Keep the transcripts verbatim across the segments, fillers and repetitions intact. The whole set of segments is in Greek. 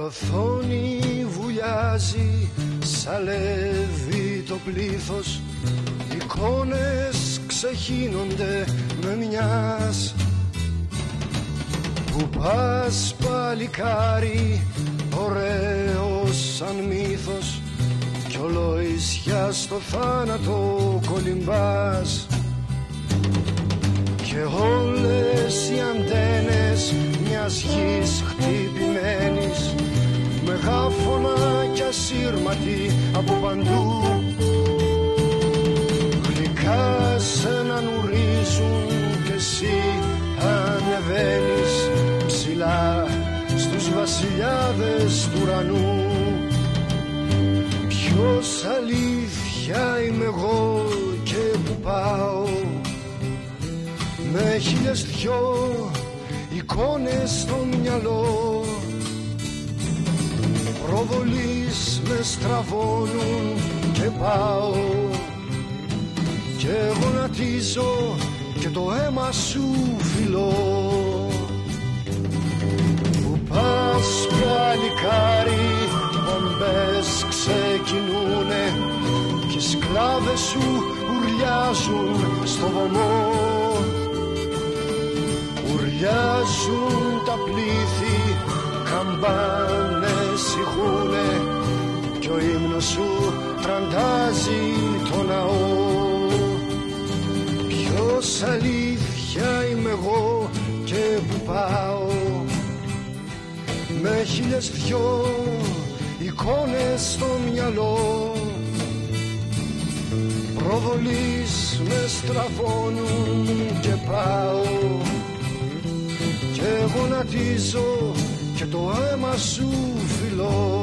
οθόνη βουλιάζει, σαλεύει το πλήθος, εικόνες ξεχύνονται με μιας. Που πας παλικάρι, ωραίος σαν μύθος, κι ολοησιά στο θάνατο κολυμπάς. Και όλες οι αντένες μιας γης χτυπημένης, μεγάφωνα κι ασύρματοι από παντού, γλυκά σ' έναν ουρίζουν κι εσύ ανεβαίνεις ψηλά στους βασιλιάδες του ουρανού. Ποιος αλήθεια είμαι εγώ και που πάω, με χίλιες δυο εικόνες στο μυαλό, προβολείς με στραβώνουν και πάω και γονατίζω και το αίμα σου φιλώ. Που πας παλικάρι, μπομπές ξεκινούνε κι οι σκλάβες σου ουρλιάζουν στο βωμό. Ουρλιάζουν τα πλήθη, καμπάνες ηχούνε κι ο ύμνος σου τραντάζει το ναό. Ποιος αλήθεια είμαι εγώ και που πάω, με χίλιες δυο εικόνες στο μυαλό, προβολείς με στραβώνουν και πάω και γονατίζω και το αίμα σου φιλώ.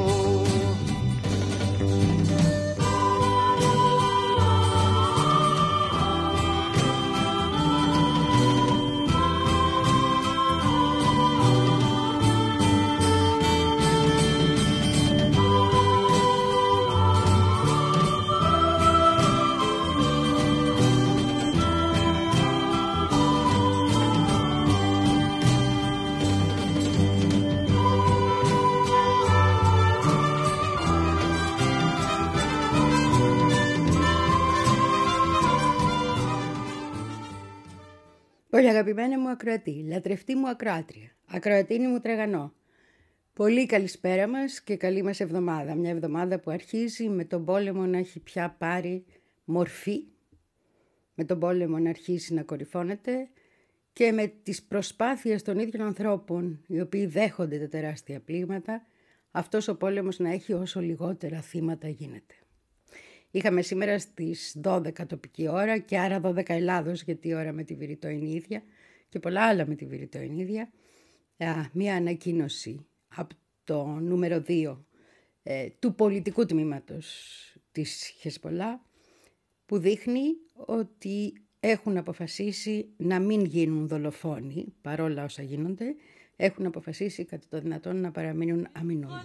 Πολύ αγαπημένη μου ακροατή, λατρευτή μου ακροάτρια, ακροατίνη μου τρεγανό. Πολύ καλησπέρα μας και καλή μας εβδομάδα. Μια εβδομάδα που αρχίζει με τον πόλεμο να έχει πια πάρει μορφή, με τον πόλεμο να αρχίσει να κορυφώνεται και με τις προσπάθειες των ίδιων ανθρώπων, οι οποίοι δέχονται τα τεράστια πλήγματα, αυτός ο πόλεμος να έχει όσο λιγότερα θύματα γίνεται. Είχαμε σήμερα στις δώδεκα τοπική ώρα και άρα δώδεκα Ελλάδος, γιατί η ώρα με τη Βηρητό είναι ίδια και πολλά άλλα με τη Βηρητό είναι ίδια, μία ανακοίνωση από το νούμερο δύο ε, του πολιτικού τμήματος της Χεσπολά που δείχνει ότι έχουν αποφασίσει να μην γίνουν δολοφόνοι παρόλα όσα γίνονται, έχουν αποφασίσει κατά το δυνατόν να παραμείνουν αμυνόμενοι.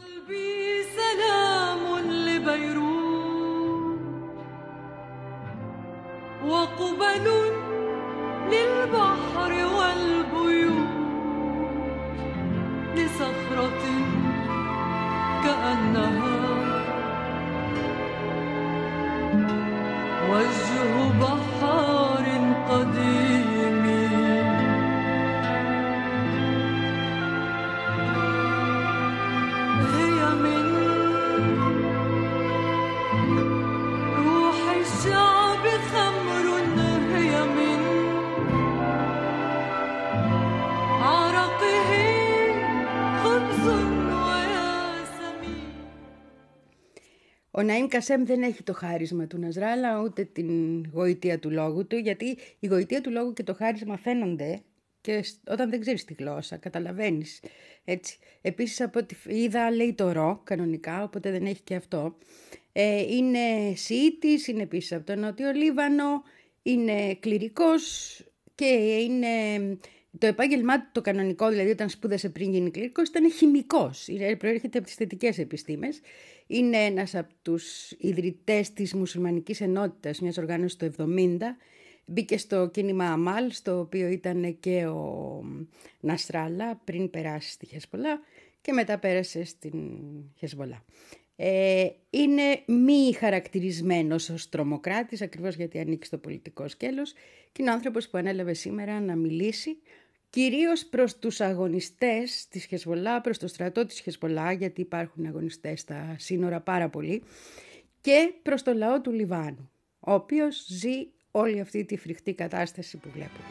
وقبل للبحر والبيوت لصخرة كأنها وجه بحار قديم هي من روح الشعب خمر هي من عرقه خبز وياسمين. Ο Ναΐμ Κασέμ δεν έχει το χάρισμα του Νασράλα ούτε την γοητεία του λόγου του, γιατί η γοητεία του λόγου και το χάρισμα φαίνονται και όταν δεν ξέρεις τη γλώσσα, καταλαβαίνεις. Έτσι. Επίσης από ό,τι είδα λέει το ρο κανονικά, οπότε δεν έχει και αυτό. Ε, είναι Σιήτης, είναι επίσης από το Νότιο Λίβανο, είναι κληρικός και είναι το επάγγελμά του το κανονικό, δηλαδή όταν σπούδασε πριν γίνει κληρικός, ήταν χημικός, είναι, προέρχεται από τις θετικές επιστήμες. Είναι ένας από τους ιδρυτές της Μουσουλμανικής Ενότητας, μιας οργάνωσης του εβδομήντα. Μπήκε στο κίνημα Αμάλ, στο οποίο ήταν και ο Νασράλα πριν περάσει στη Χεσπολά και μετά πέρασε στην Χεσβολά. Ε, είναι μη χαρακτηρισμένος ως τρομοκράτης, ακριβώς γιατί ανήκει στο πολιτικό σκέλος, και είναι ο άνθρωπος που ανέλαβε σήμερα να μιλήσει κυρίως προς τους αγωνιστές της Χεσβολά, προς το στρατό της Χεσβολά, γιατί υπάρχουν αγωνιστές στα σύνορα πάρα πολύ, και προς το λαό του Λιβάνου, ο οποίος ζει όλη αυτή τη φρικτή κατάσταση που βλέπουμε.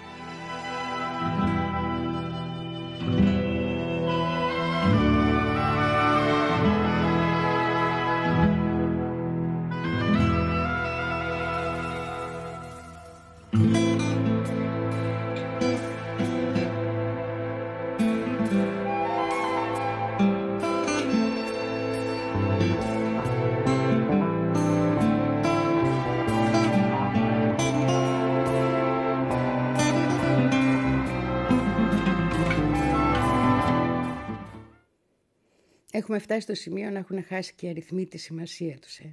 Έχουμε φτάσει στο σημείο να έχουν χάσει και οι αριθμοί τη σημασία τους. Ε.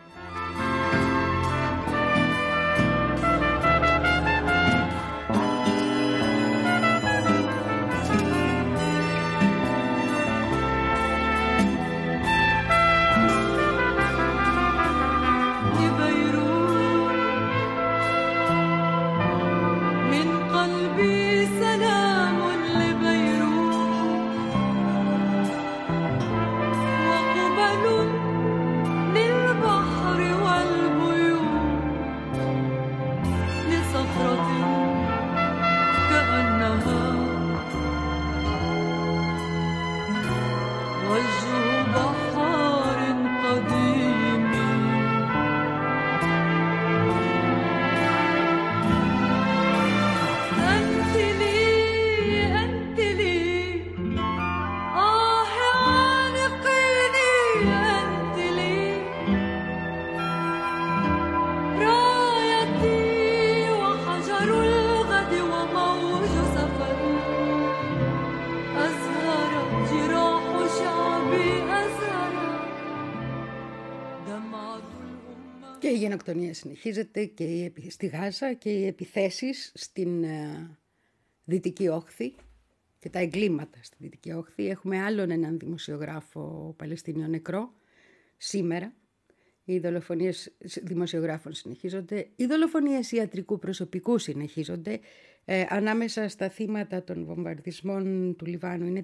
Η γενοκτονία συνεχίζεται και στη Γάζα και οι επιθέσεις στην uh, Δυτική Όχθη και τα εγκλήματα στη Δυτική Όχθη. Έχουμε άλλον έναν δημοσιογράφο Παλαιστίνιο νεκρό σήμερα. Οι δολοφονίες δημοσιογράφων συνεχίζονται. Οι δολοφονίες ιατρικού προσωπικού συνεχίζονται. Ε, ανάμεσα στα θύματα των βομβαρδισμών του Λιβάνου είναι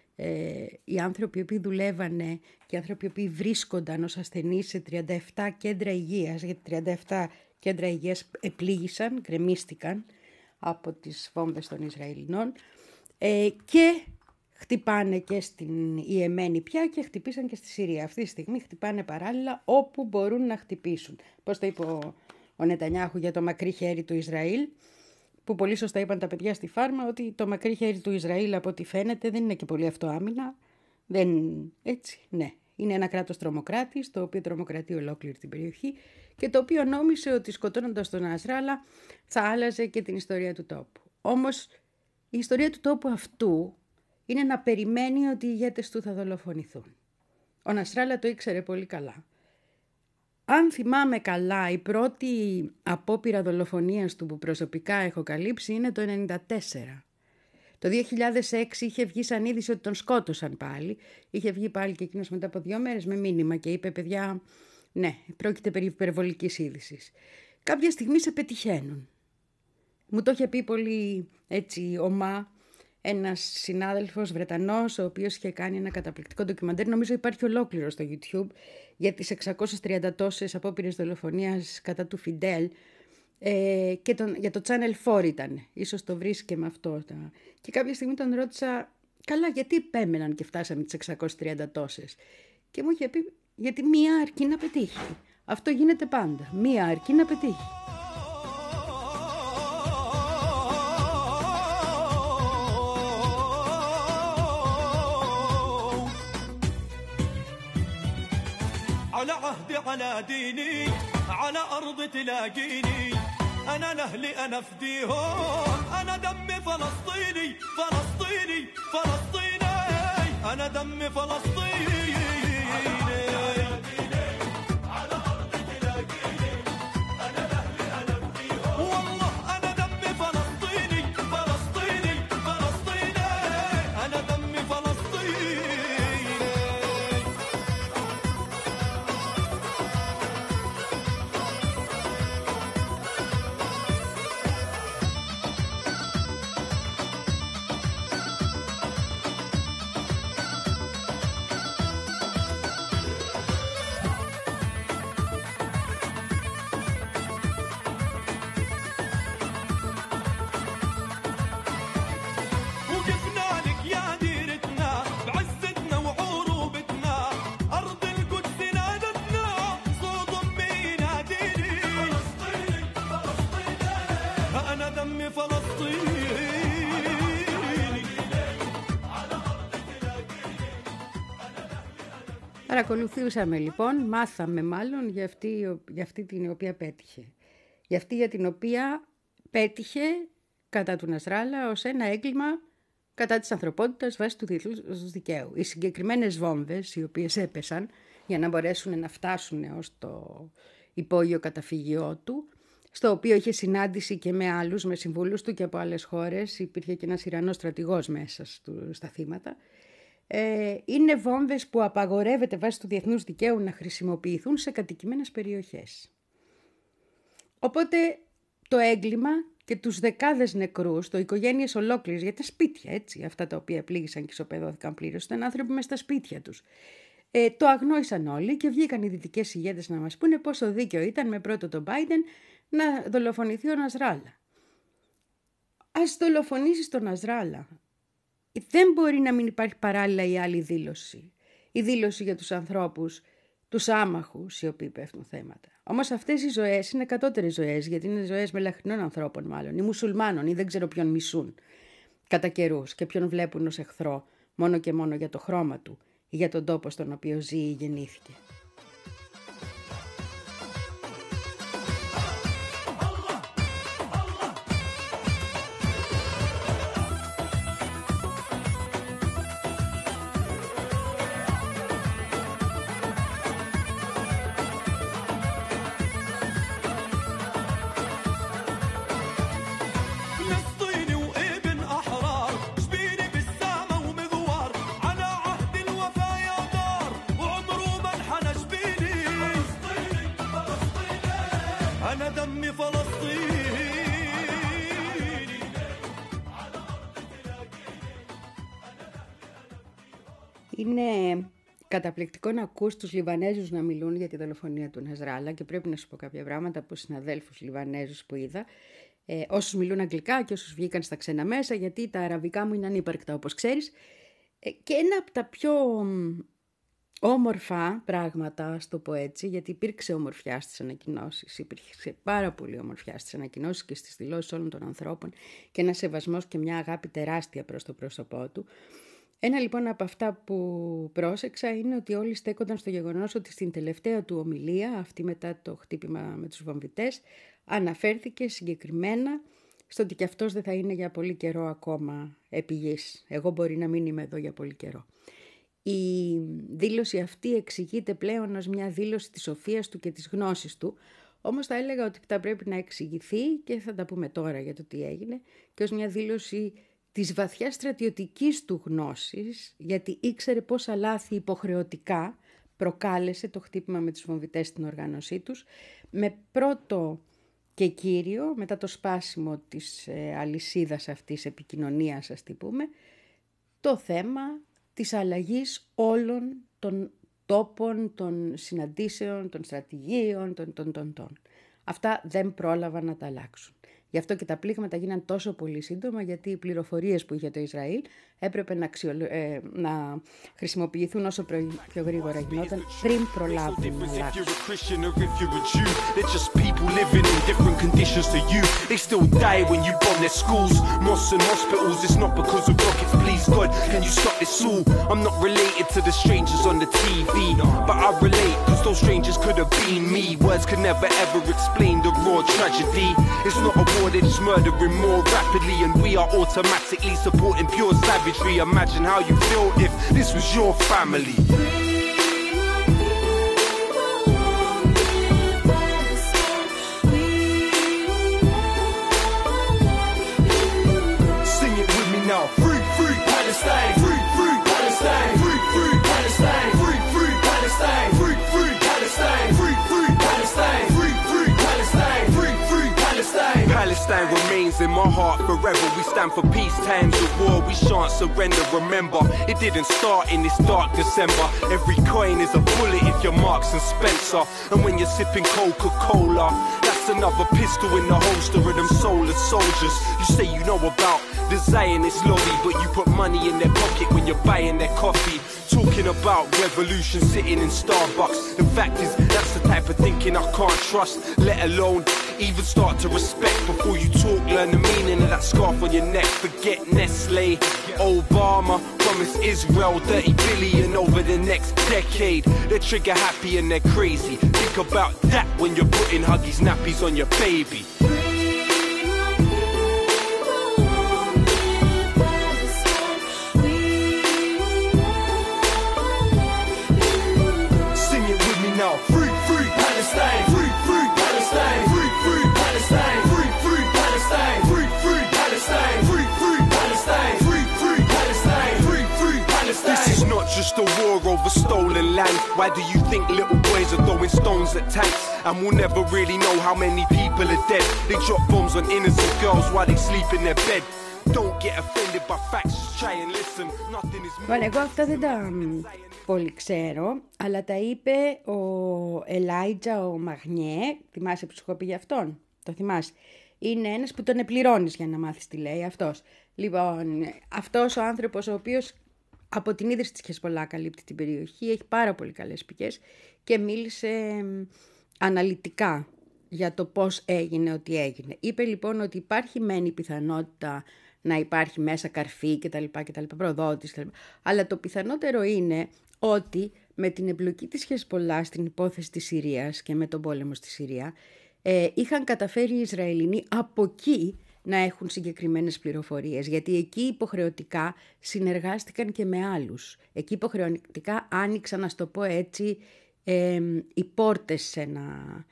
Ε, οι άνθρωποι που δουλεύανε και οι άνθρωποι που βρίσκονταν ως ασθενείς σε τριάντα επτά κέντρα υγείας, γιατί τριάντα επτά κέντρα υγείας επλήγησαν, γκρεμίστηκαν από τις βόμβες των Ισραηλινών ε, και χτυπάνε και στην Ιεμένη πια και χτυπήσαν και στη Συρία. Αυτή τη στιγμή χτυπάνε παράλληλα όπου μπορούν να χτυπήσουν. Πώς το είπε ο, ο Νετανιάχου για το μακρύ χέρι του Ισραήλ, που πολύ σωστά είπαν τα παιδιά στη Φάρμα ότι το μακρύ χέρι του Ισραήλ από ό,τι φαίνεται δεν είναι και πολύ αυτοάμυνα. Δεν, έτσι, ναι. Είναι ένα κράτος τρομοκράτης, το οποίο τρομοκρατεί ολόκληρη την περιοχή και το οποίο νόμισε ότι σκοτώνοντας τον Νασράλα θα άλλαζε και την ιστορία του τόπου. Όμως η ιστορία του τόπου αυτού είναι να περιμένει ότι οι ηγέτες του θα δολοφονηθούν. Ο Νασράλα το ήξερε πολύ καλά. Αν θυμάμαι καλά, η πρώτη απόπειρα δολοφονίας του που προσωπικά έχω καλύψει είναι το ενενήντα τέσσερα. Το δύο χιλιάδες έξι είχε βγει σαν είδηση ότι τον σκότωσαν πάλι. Είχε βγει πάλι και εκείνος μετά από δύο μέρες με μήνυμα και είπε «Παιδιά, ναι, πρόκειται περί υπερβολικής είδησης». Κάποια στιγμή σε πετυχαίνουν. Μου το είχε πει πολύ έτσι ομά ένας συνάδελφος Βρετανός, ο οποίος είχε κάνει ένα καταπληκτικό ντοκιμαντέρ, νομίζω υπάρχει ολόκληρο στο YouTube, για τις εξακόσιες τριάντα τόσες απόπειρες δολοφονίας κατά του Φιντέλ, ε, και τον, για το Channel φορ ήταν, ίσως το βρεις και με αυτό. Και κάποια στιγμή τον ρώτησα, καλά, γιατί επέμεναν και φτάσαμε τις εξακόσιες τριάντα τόσες. Και μου είχε πει, γιατί μία αρκεί να πετύχει. Αυτό γίνεται πάντα, μία αρκεί να πετύχει. على عهدي على ديني على أرض تلاقيني أنا لأهلي أنا فديهم أنا دمي فلسطيني فلسطيني فلسطيني أنا دمي فلسطيني على أرض تلاقيني أنا لأهلي أنا فديهم والله أنا دمي فلسطيني فلسطيني فلسطيني أنا دمي فلسطيني Παρακολουθούσαμε λοιπόν, μάθαμε μάλλον για αυτή, για αυτή την οποία πέτυχε. Για αυτή για την οποία πέτυχε κατά του Νασράλα ως ένα έγκλημα κατά της ανθρωπότητας βάσει του διεθνούς δικαίου. Οι συγκεκριμένες βόμβες οι οποίες έπεσαν για να μπορέσουν να φτάσουν ως το υπόγειο καταφύγιό του, στο οποίο είχε συνάντηση και με άλλους, με συμβούλους του και από άλλες χώρες, υπήρχε και ένας Ιρανός στρατηγός μέσα στα θύματα, ε, είναι βόμβες που απαγορεύεται βάσει του διεθνούς δικαίου να χρησιμοποιηθούν σε κατοικημένες περιοχές. Οπότε το έγκλημα και τους δεκάδες νεκρούς, το οικογένειες ολόκληρες, για τα σπίτια, έτσι, αυτά τα οποία πλήγησαν και ισοπεδώθηκαν πλήρως, ήταν άνθρωποι μες στα σπίτια τους. Ε, το αγνόησαν όλοι και βγήκαν οι δυτικές ηγέτες να μας πούνε πόσο δίκαιο ήταν με πρώτο τον Biden να δολοφονηθεί ο Νασράλα. Ας δολοφονήσεις τον Νασράλα. Δεν μπορεί να μην υπάρχει παράλληλα η άλλη δήλωση. Η δήλωση για τους ανθρώπους, τους άμαχους οι οποίοι πέφτουν θέματα. Όμως αυτές οι ζωές είναι κατώτερες ζωές, γιατί είναι ζωές μελαχρινών ανθρώπων μάλλον, ή μουσουλμάνων, ή δεν ξέρω ποιον μισούν κατά καιρούς και ποιον βλέπουν ως εχθρό μόνο και μόνο για το χρώμα του ή για τον τόπο στον οποίο ζει ή γεννήθηκε. Είναι καταπληκτικό να ακούς τους Λιβανέζους να μιλούν για τη δολοφονία του Νασράλα και πρέπει να σου πω κάποια πράγματα από συναδέλφους Λιβανέζους που είδα, ε, όσους μιλούν αγγλικά και όσους βγήκαν στα ξένα μέσα, γιατί τα αραβικά μου είναι ανύπαρκτα όπως ξέρεις. Ε, και ένα από τα πιο όμορφα πράγματα, ας το πω έτσι, γιατί υπήρξε ομορφιά στις ανακοινώσεις, υπήρξε πάρα πολύ ομορφιά στις ανακοινώσεις και στις δηλώσεις όλων των ανθρώπων και ένα σεβασμός και μια αγάπη τεράστια προς το πρόσωπό του. Ένα λοιπόν από αυτά που πρόσεξα είναι ότι όλοι στέκονταν στο γεγονός ότι στην τελευταία του ομιλία, αυτή μετά το χτύπημα με τους βομβιτές, αναφέρθηκε συγκεκριμένα στο ότι και αυτός δεν θα είναι για πολύ καιρό ακόμα επί γης. Εγώ μπορεί να μην είμαι εδώ για πολύ καιρό. Η δήλωση αυτή εξηγείται πλέον ως μια δήλωση της σοφίας του και της γνώσης του, όμως θα έλεγα ότι θα πρέπει να εξηγηθεί και θα τα πούμε τώρα για το τι έγινε και ως μια δήλωση της βαθιάς στρατιωτικής του γνώσης, γιατί ήξερε πόσα λάθη υποχρεωτικά προκάλεσε το χτύπημα με τους βομβιτές στην οργάνωσή τους, με πρώτο και κύριο, μετά το σπάσιμο της ε, αλυσίδας αυτής επικοινωνίας, ας τη πούμε, το θέμα της αλλαγής όλων των τόπων, των συναντήσεων, των στρατηγίων, των, των, των, των. Αυτά δεν πρόλαβαν να τα αλλάξουν. Γι' αυτό και τα πλήγματα γίναν τόσο πολύ σύντομα, γιατί οι πληροφορίες που είχε το Ισραήλ έπρεπε να, αξιολο... ε, να χρησιμοποιηθούν όσο πιο γρήγορα γινόταν πριν προλάβουν να αλλάξουν. That is murdering more rapidly, and we are automatically supporting pure savagery. Imagine how you feel if this was your family. Sing it with me now. Free, free Palestine. Free, free Palestine. Free, free Palestine. Free, free Palestine. Free, free Palestine. Free, free Palestine. Free, free Palestine. Free, free Palestine. Palestine remains in my heart forever. We stand for peace, times of war. We shan't surrender. Remember, it didn't start in this dark December. Every coin is a bullet if you're Marks and Spencer. And when you're sipping Coca-Cola, that's another pistol in the holster of them soulless soldiers. You say you know about the Zionist lobby, but you put money in their pocket when you're buying their coffee. Talking about revolution sitting in Starbucks. The fact is, that's the type of thinking I can't trust, let alone even start to respect. Before you talk, learn the meaning of that scarf on your neck. Forget Nestle. Obama promised Israel thirty billion over the next decade. They're trigger happy and they're crazy. Think about that when you're putting Huggies nappies on your baby. Sing it with me now. Free, free Palestine. Free, free Palestine. Free, free Palestine. Free, free Palestine. Free, free Palestine. Free, free Palestine. Free, free Palestine. Free, free Palestine. This is not just a war over stolen land. Why do you think little boys are throwing stones at tanks? And we'll never really know how many people are dead. They drop bombs on innocent girls while they sleep in their bed. Don't get offended by facts, just try and listen. Nothing is more. Well, εγώ αυτά δεν τα μ, πολύ ξέρω, αλλά τα είπε ο Ελάιτζα ο Μαγνιέ. Θυμάσαι που σου έχω πει για αυτόν? Το θυμάσαι? Είναι ένας που τον επληρώνεις για να μάθεις τι λέει αυτός. Λοιπόν, αυτός ο άνθρωπος ο οποίος από την ίδρυση της Χεσπολά καλύπτει την περιοχή, έχει πάρα πολύ καλές πηγές και μίλησε μ, αναλυτικά για το πώς έγινε ό,τι έγινε. Είπε λοιπόν ότι υπάρχει μεν η πιθανότητα να υπάρχει μέσα καρφί κτλ, κτλ, προδότης κτλ. Αλλά το πιθανότερο είναι ότι με την εμπλοκή της Χεσπολά στην υπόθεση της Συρίας και με τον πόλεμο στη Συρία, ε, είχαν καταφέρει οι Ισραηλινοί από εκεί να έχουν συγκεκριμένες πληροφορίες, γιατί εκεί υποχρεωτικά συνεργάστηκαν και με άλλους. Εκεί υποχρεωτικά άνοιξαν, να το πω έτσι, ε, οι πόρτες σε ένα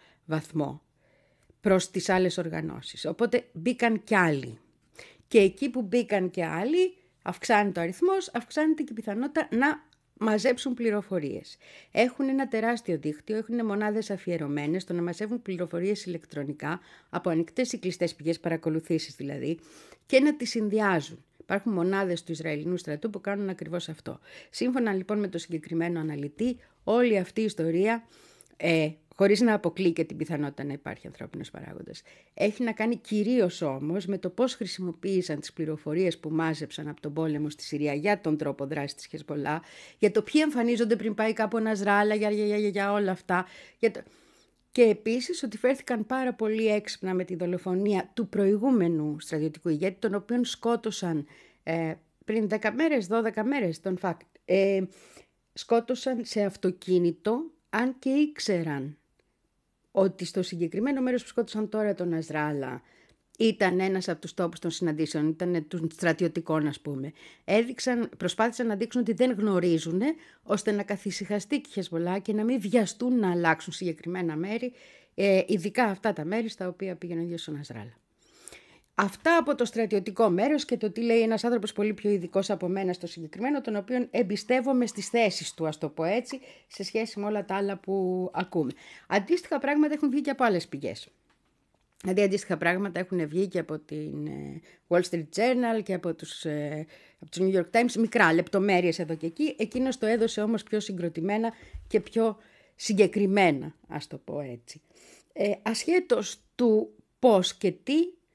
βαθμό προς τις άλλες οργανώσεις. Οπότε μπήκαν κι άλλοι. Και εκεί που μπήκαν και άλλοι, αυξάνεται ο αριθμός, αυξάνεται και η πιθανότητα να μαζέψουν πληροφορίες. Έχουν ένα τεράστιο δίκτυο, έχουν μονάδες αφιερωμένες στο να μαζεύουν πληροφορίες ηλεκτρονικά, από ανοιχτές ή κλειστές πηγές, παρακολουθήσεις δηλαδή, και να τις συνδυάζουν. Υπάρχουν μονάδες του Ισραηλινού στρατού που κάνουν ακριβώς αυτό. Σύμφωνα λοιπόν με το συγκεκριμένο αναλυτή, όλη αυτή η ιστορία, ε, χωρίς να αποκλεί και την πιθανότητα να υπάρχει ανθρώπινος παράγοντας, έχει να κάνει κυρίως όμως με το πώς χρησιμοποίησαν τις πληροφορίες που μάζεψαν από τον πόλεμο στη Συρία για τον τρόπο δράσης της Χεσπολά, για το ποιοι εμφανίζονται πριν πάει κάπου ένα Νασράλα, για, για, για, για, για όλα αυτά. Για το... Και επίσης ότι φέρθηκαν πάρα πολύ έξυπνα με τη δολοφονία του προηγούμενου στρατιωτικού ηγέτη, τον οποίον σκότωσαν ε, πριν δέκα μέρες, δώδεκα μέρες, τον φακ, ε, σκότωσαν σε αυτοκίνητο, αν και ήξεραν ότι στο συγκεκριμένο μέρος που σκότωσαν τώρα τον Νασράλα ήταν ένας από τους τόπους των συναντήσεων, ήταν των στρατιωτικών ας πούμε. Έδειξαν, προσπάθησαν να δείξουν ότι δεν γνωρίζουν, ώστε να καθησυχαστεί και η Χεσπολά και να μην βιαστούν να αλλάξουν συγκεκριμένα μέρη, ε, ειδικά αυτά τα μέρη στα οποία πήγαινε ο ίδιος ο Νασράλα. Αυτά από το στρατιωτικό μέρος και το τι λέει ένας άνθρωπος πολύ πιο ειδικός από μένα στο συγκεκριμένο, τον οποίον εμπιστεύομαι στις θέσεις του, ας το πω έτσι, σε σχέση με όλα τα άλλα που ακούμε. Αντίστοιχα πράγματα έχουν βγει και από άλλες πηγές. Δηλαδή αντίστοιχα πράγματα έχουν βγει και από την Wall Street Journal και από τους, από τους New York Times, μικρά λεπτομέρειες εδώ και εκεί. Εκείνος το έδωσε όμως πιο συγκροτημένα και πιο συγκεκριμένα, ας το πω έτσι. Ε, ασχέτως του πώς και τι,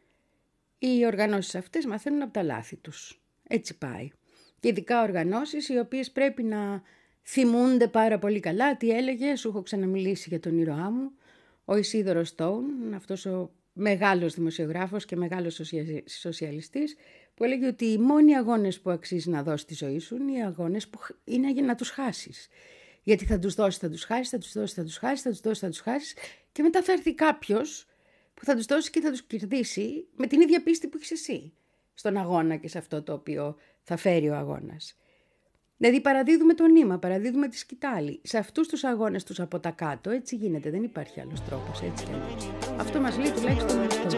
οι οργανώσεις αυτές μαθαίνουν από τα λάθη τους. Έτσι πάει. Και ειδικά οργανώσεις οι οποίες πρέπει να θυμούνται πάρα πολύ καλά τι έλεγε, σου έχω ξαναμιλήσει για τον ήρωά μου, ο Ισίδωρος Στόουν, αυτός ο μεγάλος δημοσιογράφος και μεγάλος σοσια... σοσιαλιστής, που έλεγε ότι οι μόνοι αγώνες που αξίζει να δώσεις τη ζωή σου είναι οι αγώνες που είναι για να τους χάσεις. Γιατί θα τους δώσεις, θα τους χάσεις, θα τους δώσεις, θα τους χάσεις, θα τους δώσεις, θα τους χάσεις και μετά θα έρθει κάποιος που θα τους δώσει και θα τους κερδίσει με την ίδια πίστη που έχεις εσύ στον αγώνα και σε αυτό το οποίο θα φέρει ο αγώνας. Δηλαδή παραδίδουμε το νήμα, παραδίδουμε τη σκητάλη. Σε αυτούς τους αγώνες τους από τα κάτω έτσι γίνεται, δεν υπάρχει άλλος τρόπος, έτσι και έτσι. Αυτό μας λέει τουλάχιστον με αυτό.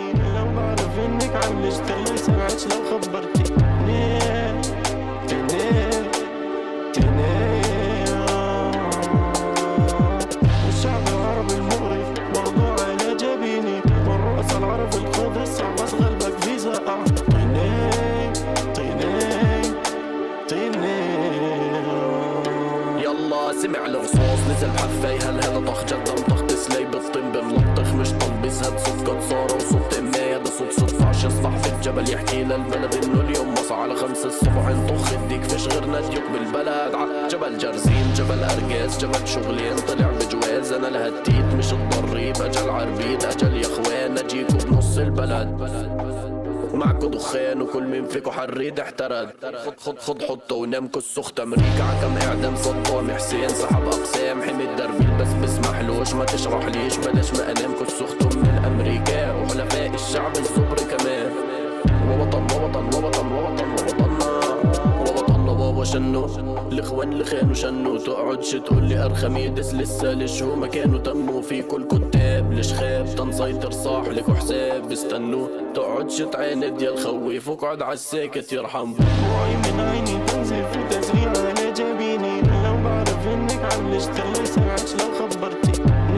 سمع الرصاص نزل بحفاي هل هذا طخ جدم طخ تسلي بالطين بملطخ مش طب بيزهد صوت قد صار وصوت امي هذا صوت صدفة عش يصبح في الجبل يحكي للبلد انه اليوم مصع على خمس الصبح انطخ الديك فيش غيرنا ديوك بالبلد ع جبل جرزين جبل ارقاس جبل شغلين طلع بجواز انا لهالتيت مش الضريب اجل عربيد اجل يا اخوان اجيكوا بنص البلد معكو دخان وكل مين فيكو حريد احترد. خد خد خد حطه ونامكو السخت امريكا عكم اعدام صدام حسين سحب اقسام حمي الدربيل بس بسمحلوش ما تشرح ليش بلاش ما انامكو السخت من الامريكا وحلفاء الشعب الصبر كمان. ووطن ووطن ووطن ووطن ووطننا ووطننا بابا شنو الاخوان اللي خانوا شنو. تقعدش تقول لي ارخم يدس لسه لشو ما كانوا تموا في كل كتاب ليش خاب تنسيطر صاح لكوا حساب استنوا. تقعدش تعاند يا الخويف وقعد عالساكت يرحم. دموعي من عيني تنزف وتسريع على جبيني لو بعرف انك عملشت الله يسمعك لو خبرتي.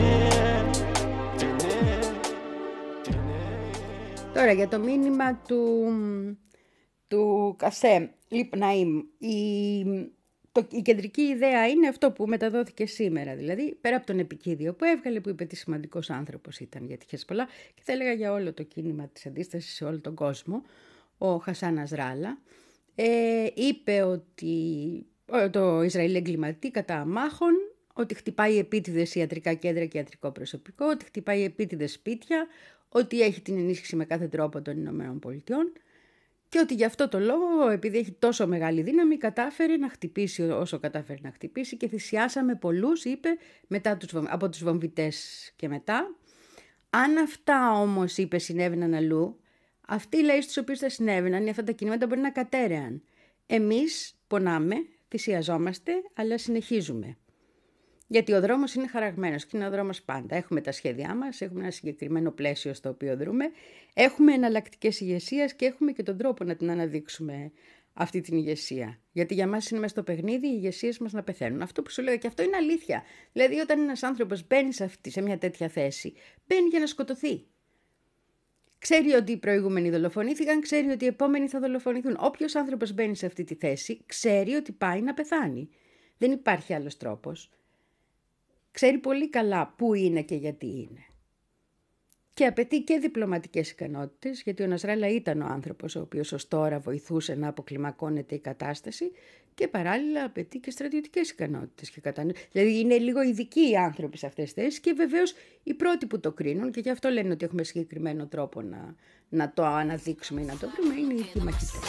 Τώρα για το μήνυμα του, του Κασέμ Λιπναήμ, η, το, η κεντρική ιδέα είναι αυτό που μεταδόθηκε σήμερα, δηλαδή πέρα από τον επικίδιο που έβγαλε, που είπε τι σημαντικός άνθρωπος ήταν για τη Χεσπολά και θα έλεγα για όλο το κίνημα της αντίστασης σε όλο τον κόσμο, ο Χασάν Νασράλα, ε, είπε ότι το Ισραήλ εγκληματεί κατά αμάχων, ότι χτυπάει επίτηδες ιατρικά κέντρα και ιατρικό προσωπικό, ότι χτυπάει επίτηδες σπίτια, ότι έχει την ενίσχυση με κάθε τρόπο των Ηνωμένων Πολιτειών και ότι γι' αυτό το λόγο, επειδή έχει τόσο μεγάλη δύναμη, κατάφερε να χτυπήσει όσο κατάφερε να χτυπήσει και θυσιάσαμε πολλούς, είπε, μετά τους, από τους βομβιτές και μετά. Αν αυτά όμως, είπε, συνέβαιναν αλλού, αυτοί λέει στους οποίους θα συνέβαιναν, αυτά τα κινήματα μπορεί να κατέρεαν. Εμείς πονάμε, θυσιαζόμαστε, αλλά συνεχίζουμε. Γιατί ο δρόμος είναι χαραγμένος και είναι ο δρόμος πάντα. Έχουμε τα σχέδιά μας, έχουμε ένα συγκεκριμένο πλαίσιο στο οποίο δρούμε, έχουμε εναλλακτικές ηγεσίες και έχουμε και τον τρόπο να την αναδείξουμε αυτή την ηγεσία. Γιατί για μας είναι μέσα στο παιχνίδι οι ηγεσίες μας να πεθαίνουν. Αυτό που σου λέω και αυτό είναι αλήθεια. Δηλαδή όταν ένας άνθρωπος μπαίνει σε, αυτή, σε μια τέτοια θέση, μπαίνει για να σκοτωθεί. Ξέρει ότι οι προηγούμενοι δολοφονήθηκαν, ξέρει ότι οι επόμενοι θα δολοφονηθούν. Όποιος άνθρωπος μπαίνει σε αυτή τη θέση, ξέρει ότι πάει να πεθάνει. Δεν υπάρχει άλλος τρόπος. Ξέρει πολύ καλά πού είναι και γιατί είναι. Και απαιτεί και διπλωματικές ικανότητες, γιατί ο Νασράλα ήταν ο άνθρωπος ο οποίος ως τώρα βοηθούσε να αποκλιμακώνεται η κατάσταση και παράλληλα απαιτεί και στρατιωτικές ικανότητες και κατανοήσεις. Δηλαδή είναι λίγο ειδικοί οι άνθρωποι σε αυτές τις θέσεις και βεβαίως οι πρώτοι που το κρίνουν και γι' αυτό λένε ότι έχουμε συγκεκριμένο τρόπο να, να το αναδείξουμε ή να το βρούμε, είναι οι ίδιοι μαχητές.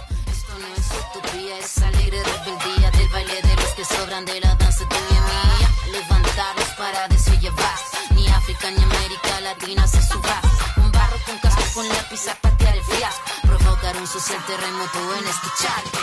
Levantarlos para desollevar. Ni África ni América Latina se suba. Un barro con casco con lápiz a patear el fiasco. Provocar un social terremoto en este charco.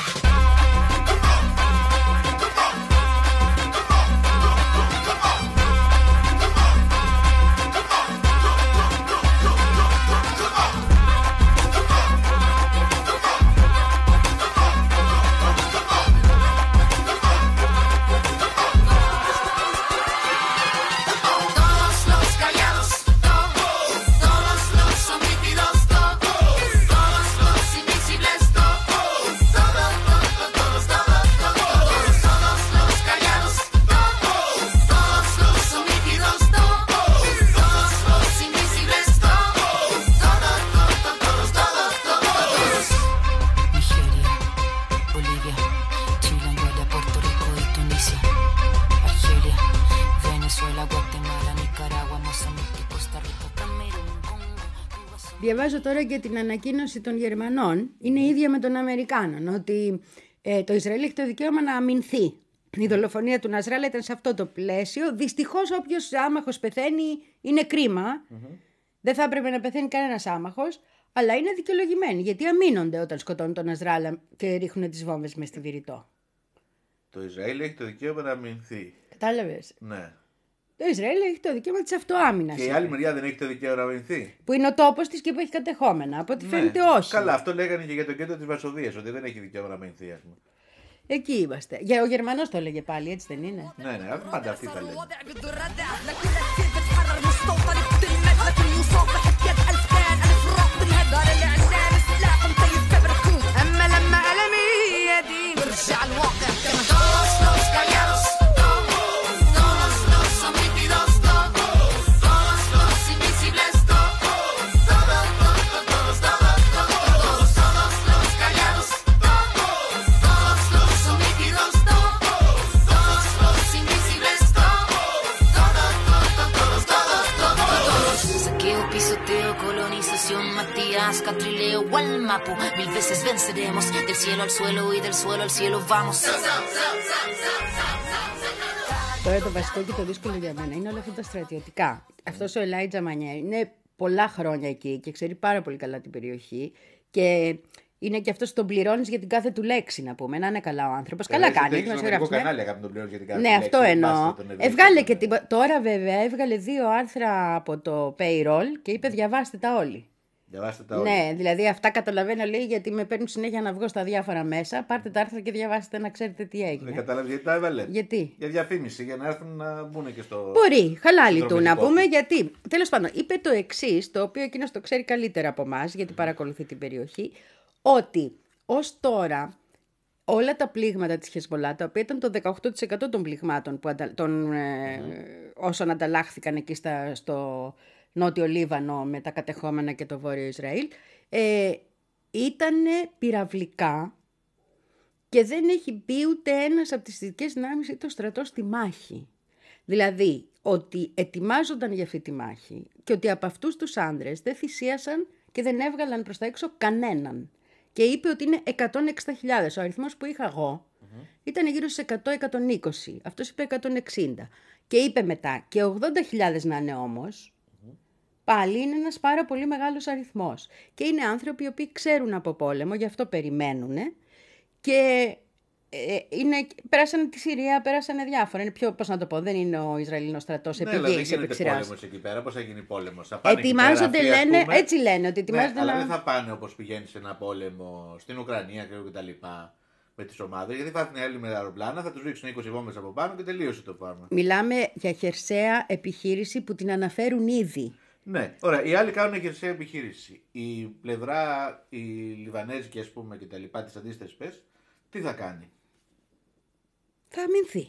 Διαβάζω τώρα και την ανακοίνωση των Γερμανών. Είναι ίδια με των Αμερικάνων, ότι ε, το Ισραήλ έχει το δικαίωμα να αμυνθεί. Η δολοφονία του Νασράλα ήταν σε αυτό το πλαίσιο. Δυστυχώς όποιος άμαχος πεθαίνει είναι κρίμα. Mm-hmm. Δεν θα έπρεπε να πεθαίνει κανένας άμαχος, αλλά είναι δικαιολογημένοι, γιατί αμήνονται όταν σκοτώνουν τον Νασράλα και ρίχνουν τις βόμβες μες στη Βηρητό. Το Ισραήλ έχει το δικαίωμα να αμυνθεί. Κατάλαβες. Ναι. Το Ισραήλ έχει το δικαίωμα της αυτοάμυνας. Και η άλλη μεριά δεν έχει το δικαίωμα να αμυνθεί. Που είναι ο τόπος της και που έχει κατεχόμενα. Από ό,τι ναι. φαίνεται όχι. Καλά, αυτό λέγανε και για το κέντρο της Βαρσοβίας, ότι δεν έχει δικαίωμα να αμυνθεί, ας πούμε. Εκεί είμαστε. Για ο Γερμανός το έλεγε πάλι, έτσι δεν είναι? Ναι, ναι, πάντα αυτοί τα λένε. Catrileo o al Mapu. Mil veces venceremos, del cielo al suelo y del suelo al cielo vamos. Τώρα το βασικό και το δύσκολο για μένα είναι όλα αυτά τα στρατιωτικά. Αυτός ο Ελάιτζα Μανιέρ είναι πολλά χρόνια εκεί και ξέρει πάρα πολύ καλά την περιοχή και είναι και αυτός τον πληρώνεις για την κάθε του λέξη, να πούμε. Να είναι καλά ο άνθρωπος. Καλά κάνει. Έχει ένα κανάλι αγάπη τον πληρώνεις για την κάθε ναι, του λέξη. αυτό εννοώ. Έβγαλε και την... Τώρα βέβαια έβγαλε δύο άρθρα από το payroll και είπε διαβάστε τα όλοι. Διαβάστε τα όλοι. Ναι, δηλαδή αυτά καταλαβαίνω λέει γιατί με παίρνουν συνέχεια να βγω στα διάφορα μέσα. Πάρτε τα άρθρα και διαβάστε να ξέρετε τι έγινε. Δεν καταλάβει γιατί τα έβαλε. Γιατί? Για διαφήμιση, για να έρθουν να μπουν και στο. Μπορεί, χαλάλι του να πούμε γιατί. Τέλος πάντων, είπε το εξής, το οποίο εκείνος το ξέρει καλύτερα από εμάς, γιατί παρακολουθεί την περιοχή, ότι ως τώρα όλα τα πλήγματα της Χεσμολά, τα οποία ήταν το δεκαοκτώ τοις εκατό των πληγμάτων που αντα... των, ε, mm. όσων ανταλλάχθηκαν εκεί στα, στο νότιο Λίβανο με τα κατεχόμενα και το βόρειο Ισραήλ, ε, ήταν πυραυλικά και δεν έχει μπει ούτε ένας από τις δυτικές δυνάμεις ή το στρατό στη μάχη. Δηλαδή ότι ετοιμάζονταν για αυτή τη μάχη και ότι από αυτούς τους άνδρες δεν θυσίασαν και δεν έβγαλαν προς τα έξω κανέναν. Και είπε ότι είναι εκατόν εξήντα χιλιάδες. Ο αριθμός που είχα εγώ mm-hmm. ήταν γύρω στις εκατό με εκατόν είκοσι. Αυτός είπε εκατόν εξήντα. Και είπε μετά και ογδόντα χιλιάδες να είναι όμως. Mm-hmm. Πάλι είναι ένας πάρα πολύ μεγάλος αριθμός. Και είναι άνθρωποι οι οποίοι ξέρουν από πόλεμο, γι' αυτό περιμένουν. Και ε, είναι, πέρασαν τη Συρία, πέρασαν διάφορα. Είναι πιο, πώς να το πω, δεν είναι ο Ισραηλινός στρατός ναι, επί γης, δεν επί γίνεται πόλεμος εκεί πέρα, πώς θα γίνει πόλεμος. Θα ετοιμάζονται, εκεί πέρα, λένε, πούμε, έτσι λένε ότι ετοιμάζονται. Ναι, να... αλλά δεν θα πάνε όπως πηγαίνει σε ένα πόλεμο στην Ουκρανία και τα λοιπά με τις ομάδες. Γιατί θα έρθουν οι άλλοι με αεροπλάνα, θα τους ρίξουν είκοσι βόμβες από πάνω και τελείωσε το πράγμα. Μιλάμε για χερσαία επιχείρηση που την αναφέρουν ήδη. Ναι, ωραία. Οι άλλοι κάνουν χερσαία επιχείρηση. Η πλευρά, η Λιβανέζικη, ας πούμε, και τα λοιπά, τις αντίστοιχες πες, τι θα κάνει? Θα αμυνθεί.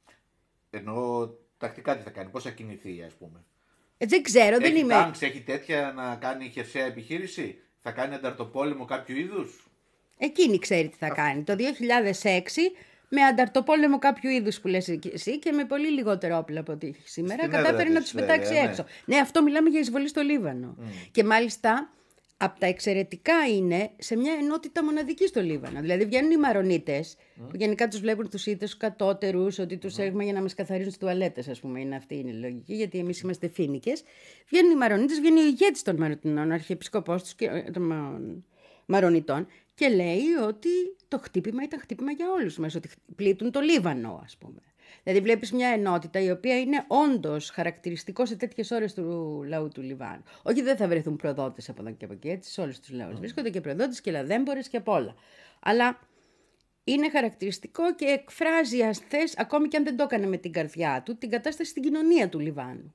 Εννοώ τακτικά τι θα κάνει, πώς θα κινηθεί, ας πούμε. Ε, δεν ξέρω, έχει δεν είμαι. Τάγκς, έχει τέτοια να κάνει χερσαία επιχείρηση, θα κάνει ανταρτοπόλεμο κάποιου είδους. Εκείνη ξέρει τι θα κάνει. Το δύο χιλιάδες έξι με ανταρτοπόλεμο κάποιου είδους που λες εσύ και με πολύ λιγότερο όπλα από ό,τι έχει σήμερα, στην κατάφερε να τους πετάξει ναι. έξω. Ναι, αυτό μιλάμε για εισβολή στο Λίβανο. Mm. Και μάλιστα από τα εξαιρετικά είναι σε μια ενότητα μοναδική στο Λίβανο. Δηλαδή βγαίνουν οι Μαρονίτες, mm. που γενικά τους βλέπουν τους Ήττες, τους κατώτερους, ότι τους mm. έχουμε για να μας καθαρίζουν τις τουαλέτες, ας πούμε. Είναι αυτή είναι η λογική, γιατί εμείς είμαστε φοίνικες. Βγαίνουν οι Μαρονίτες, βγαίνει ο ηγέτης των Μαρονιτών, ο αρχιεπισκοπός τους και, των Μαρονιτών, και λέει ότι το χτύπημα ήταν χτύπημα για όλους μας, ότι πλήττουν το Λίβανο, ας πούμε. Δηλαδή βλέπεις μια ενότητα η οποία είναι όντως χαρακτηριστικό σε τέτοιες ώρες του λαού του Λιβάνου. Όχι, δεν θα βρεθούν προδότες από εδώ και από εκεί, έτσι σε όλους τους λαούς. Mm. Βρίσκονται και προδότες και λαδέμπορες και απ' όλα. Αλλά είναι χαρακτηριστικό και εκφράζει, ας θες, ακόμη και αν δεν το έκανε με την καρδιά του, την κατάσταση στην κοινωνία του Λιβάνου.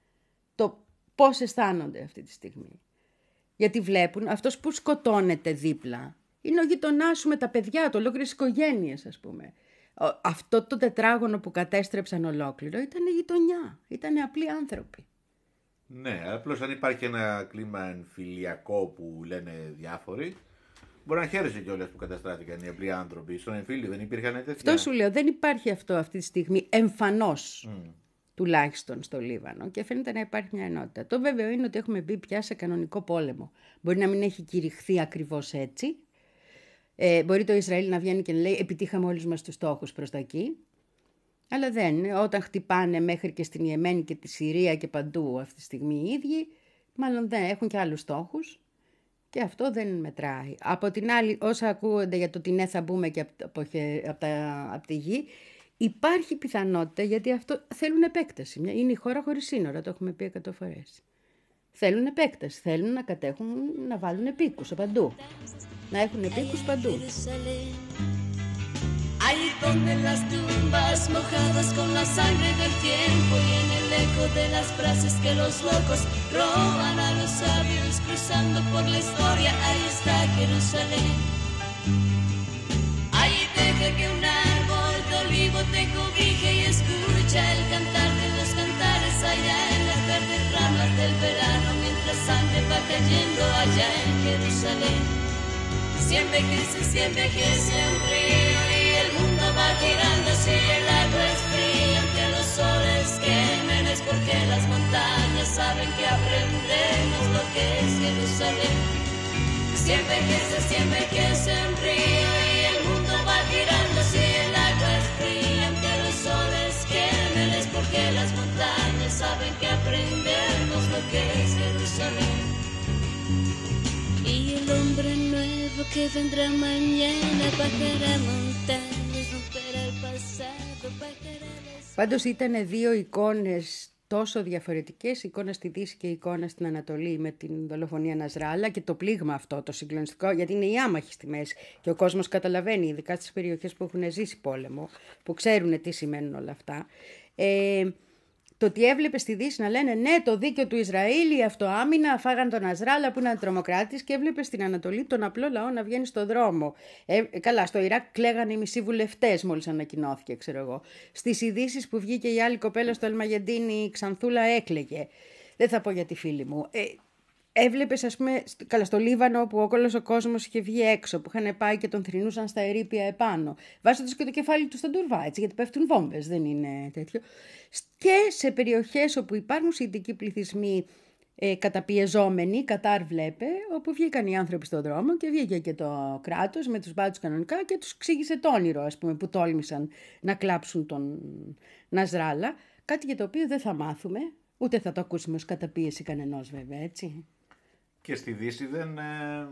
Το πώς αισθάνονται αυτή τη στιγμή. Γιατί βλέπουν αυτός που σκοτώνεται δίπλα είναι ο γειτονάς σου με τα παιδιά του, ολόκληρες οικογένειες, ας πούμε. Αυτό το τετράγωνο που κατέστρεψαν ολόκληρο ήταν η γειτονιά, ήταν απλοί άνθρωποι. Ναι, απλώς αν υπάρχει ένα κλίμα εμφυλιακό που λένε διάφοροι, μπορεί να χαίρεσαι κιόλας που καταστράφηκαν οι απλοί άνθρωποι. Στον εμφύλιο δεν υπήρχαν τέτοια. Αυτό σου λέω, δεν υπάρχει αυτό αυτή τη στιγμή εμφανώς. Mm. Τουλάχιστον στο Λίβανο, και φαίνεται να υπάρχει μια ενότητα. Το βέβαιο είναι ότι έχουμε μπει πια σε κανονικό πόλεμο. Μπορεί να μην έχει κηρυχθεί ακριβώς έτσι. Ε, μπορεί το Ισραήλ να βγαίνει και να λέει επιτύχαμε όλους μας τους στόχους προς τα εκεί. Αλλά δεν. Όταν χτυπάνε μέχρι και στην Ιεμένη και τη Συρία και παντού αυτή τη στιγμή οι ίδιοι, μάλλον δεν έχουν και άλλους στόχους. Και αυτό δεν μετράει. Από την άλλη, όσα ακούγονται για το ότι ναι θα μπούμε και από, από, από, από τη γη, υπάρχει πιθανότητα, γιατί αυτό θέλουν επέκταση. Είναι η χώρα χωρίς σύνορα, το έχουμε πει εκατό φορές. Θέλουν επέκταση, θέλουν να κατέχουν, να βάλουν επίκους παντού. Να έχουν επίκους παντού. Ahí donde las tumbas mojadas con la sangre del tiempo y en el eco de las frases que los locos roban a los sabios cruzando por la historia, ahí está Jerusalén. Ahí deja que un árbol de olivo te cobije y escucha el cantar de los cantares allá en las verdes ramas del verano mientras sangre va cayendo allá en Jerusalén. Si envejece, si envejece un río y el mundo va girando si el agua es fría aunque los soles quemen es porque las montañas saben que aprendemos lo que es Jerusalén. Siempre que se, siempre que sonrío y el mundo va girando si el agua es fría, aunque los soles quemen porque las montañas saben que aprendemos lo que es Jerusalén. Y el hombre nuevo que vendrá mañana bajará montañas, romperá el pasado, bajará las... Πάντως ήταν δύο εικόνες τόσο διαφορετικές, εικόνα στη Δύση και εικόνα στην Ανατολή, με την δολοφονία Νασράλα και το πλήγμα αυτό το συγκλονιστικό, γιατί είναι οι άμαχοι στη μέση και ο κόσμος καταλαβαίνει, ειδικά στις περιοχές που έχουν ζήσει πόλεμο, που ξέρουν τι σημαίνουν όλα αυτά. Ε, το ότι έβλεπε στη Δύση να λένε ναι, το δίκαιο του Ισραήλ, η αυτοάμυνα, φάγαν τον Νασράλα που ήταν τρομοκράτης, και έβλεπε στην Ανατολή τον απλό λαό να βγαίνει στο δρόμο. Ε, καλά, στο Ιράκ κλαίγανε οι μισοί βουλευτές μόλις ανακοινώθηκε, ξέρω εγώ. Στις ειδήσεις που βγήκε η άλλη κοπέλα στο Ελμαγεντίνη, η Ξανθούλα, έκλαιγε. Δεν θα πω για τη φίλη μου. Ε, Έβλεπες, ας πούμε, καλά, στο Λίβανο που όλος ο κόσμος είχε βγει έξω, που είχαν πάει και τον θρηνούσαν στα ερείπια επάνω, βάζοντας και το κεφάλι του στον τουρβά, έτσι, γιατί πέφτουν βόμβες, δεν είναι τέτοιο. Και σε περιοχές όπου υπάρχουν σιητικοί πληθυσμοί ε, καταπιεζόμενοι, Κατάρ βλέπε, όπου βγήκαν οι άνθρωποι στον δρόμο και βγήκε και το κράτος με τους μπάτσους κανονικά και τους ξύγησε το όνειρο, ας πούμε, που τόλμησαν να κλάψουν τον Νασράλα, κάτι για το οποίο δεν θα μάθουμε, ούτε θα το ακούσουμε ως καταπίεση κανενός βέβαια, έτσι. Και στη Δύση δεν, ε,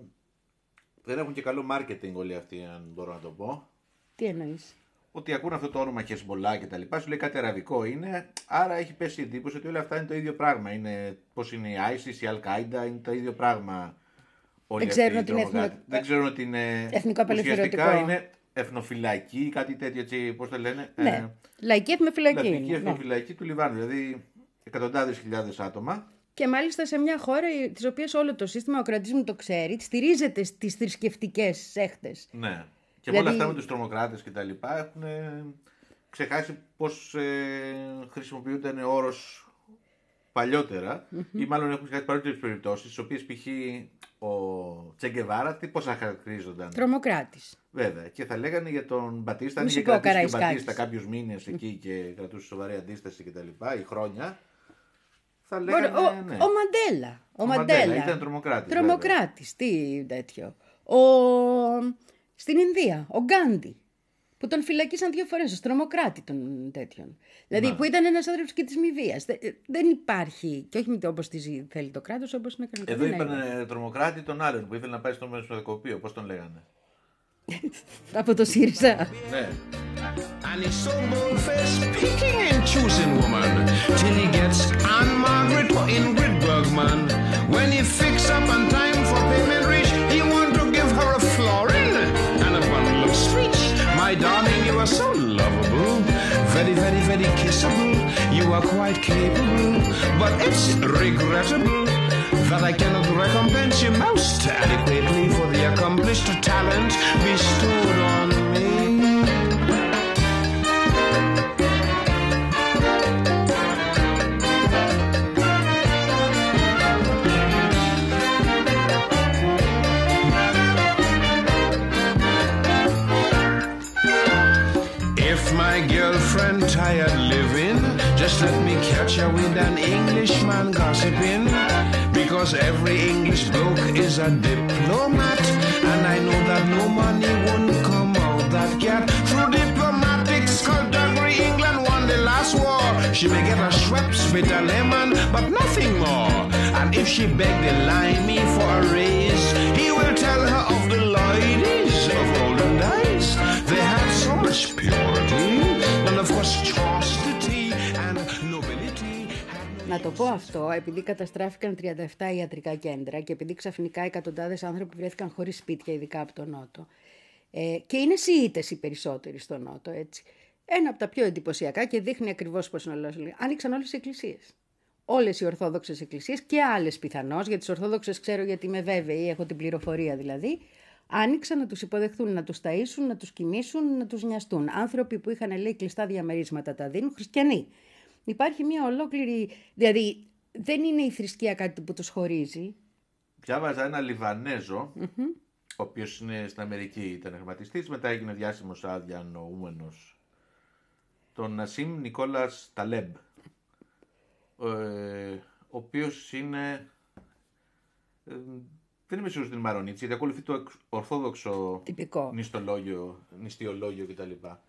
δεν έχουν και καλό μάρκετινγκ όλοι αυτοί, αν μπορώ να το πω. Τι εννοείς? Ότι ακούν αυτό το όνομα Χεσμολά και τα λοιπά, σου λέει κάτι αραβικό είναι, άρα έχει πέσει η εντύπωση ότι όλα αυτά είναι το ίδιο πράγμα. Είναι, πώς είναι η ISIS, η Al-Qaeda, είναι το ίδιο πράγμα. Όλοι Δεν ξέρουν αυτοί ότι οι είναι, εθνο... δεν ξέρουν ότι είναι εθνικό απελευθερωτικό. Ουσιαστικά είναι εθνοφυλακή, κάτι τέτοιο, έτσι, πώς το λένε. Ναι, ε, λαϊκή εθνοφυλακή. Λαϊκή εθνοφυλακή ναι. του Λιβάνου, δηλαδή εκατοντάδες χιλιάδες άτομα. Και μάλιστα σε μια χώρα της οποίας όλο το σύστημα, ο κρατής το ξέρει, στηρίζεται στις θρησκευτικές σέχτες. Ναι. Και δηλαδή... με όλα αυτά με τους τρομοκράτες και τα λοιπά έχουν ξεχάσει πώς ε, χρησιμοποιούνταν ο όρος παλιότερα mm-hmm. ή μάλλον έχουν ξεχάσει παλιότερες περιπτώσεις, στις οποίες π.χ. ο Τσεγκεβάρα τι πώς θα χαρακτηρίζονταν. Τρομοκράτης. Βέβαια. Και θα λέγανε για τον Μπατίστα, αν είχε κρατήσει τον Μπατίστα κάποιους μήνες εκεί και κρατούσε σοβαρή αντίσταση και τα λοιπά, ή χρόνια. Θα λέγανε, ο, ναι. ο Μαντέλα. Ο, ο Μαντέλα. Μαντέλα ήταν τρομοκράτης. Τρομοκράτης, τι τέτοιο. Ο... Στην Ινδία, ο Γκάντι, που τον φυλακίσαν δύο φορές ως τρομοκράτη των τέτοιων. Δηλαδή να. Που ήταν ένας άνθρωπος και της μη βίας. Δεν υπάρχει, και όχι όπως τη θέλει το κράτος, όπως είναι κανονικά. Εδώ είπαν τρομοκράτη τον άλλον που ήθελε να πάει στο μεσοδεκοπείο, πώς τον λέγανε. Από το ΣΥΡΙΖΑ. Ναι. And he's so bold-faced, picking and choosing woman, till he gets Anne Margaret or Ingrid Bergman. When he fix up on time for payment reach, he want to give her a florin and a bundle of sweets. My darling, you are so lovable, very, very, very kissable. You are quite capable, but it's regrettable that I cannot recompense you most adequately for the accomplished talent bestowed on me. If my girlfriend tired living, just let me catch her with an Englishman gossiping. Because every English bloke is a diplomat, and I know that no money won't come out that cat. Through diplomatic skullduggery, England won the last war. She may get a Schweppes with a lemon, but nothing more. And if she beg the limey for a raise, he will tell her of the ladies of olden days. They had so much purity, and of course chastity and nobility. Να το πω αυτό, επειδή καταστράφηκαν τριάντα επτά ιατρικά κέντρα και επειδή ξαφνικά εκατοντάδες άνθρωποι βρέθηκαν χωρίς σπίτια, ειδικά από τον Νότο. Ε, και είναι Σιήτες οι περισσότεροι στον Νότο, έτσι. Ένα από τα πιο εντυπωσιακά και δείχνει ακριβώς πώς είναι όλες. Άνοιξαν όλες οι εκκλησίες. Όλες οι Ορθόδοξες εκκλησίες και άλλες πιθανώς, για τις Ορθόδοξες ξέρω γιατί είμαι βέβαιη, έχω την πληροφορία δηλαδή. Άνοιξαν να τους υποδεχθούν, να τους ταΐσουν, να τους κοιμήσουν, να τους νοιαστούν. Άνθρωποι που είχαν λέει κλειστά διαμερίσματα τα δίνουν, χριστιανοί. Υπάρχει μια ολόκληρη, δηλαδή δεν είναι η θρησκεία κάτι που τους χωρίζει. Διάβαζα ένα Λιβανέζο, mm-hmm. ο οποίος είναι στην Αμερική, ήταν χρηματιστής, μετά έγινε διάσημος αδιανοούμενος. Τον Νασίμ Νικόλας Ταλέμπ, ε, ο οποίος είναι, ε, Δεν είμαι σίγουρος ότι είναι Μαρονίτης, γιατί ακολουθεί το ορθόδοξο τυπικό νηστολόγιο, νηστιολόγιο κτλ.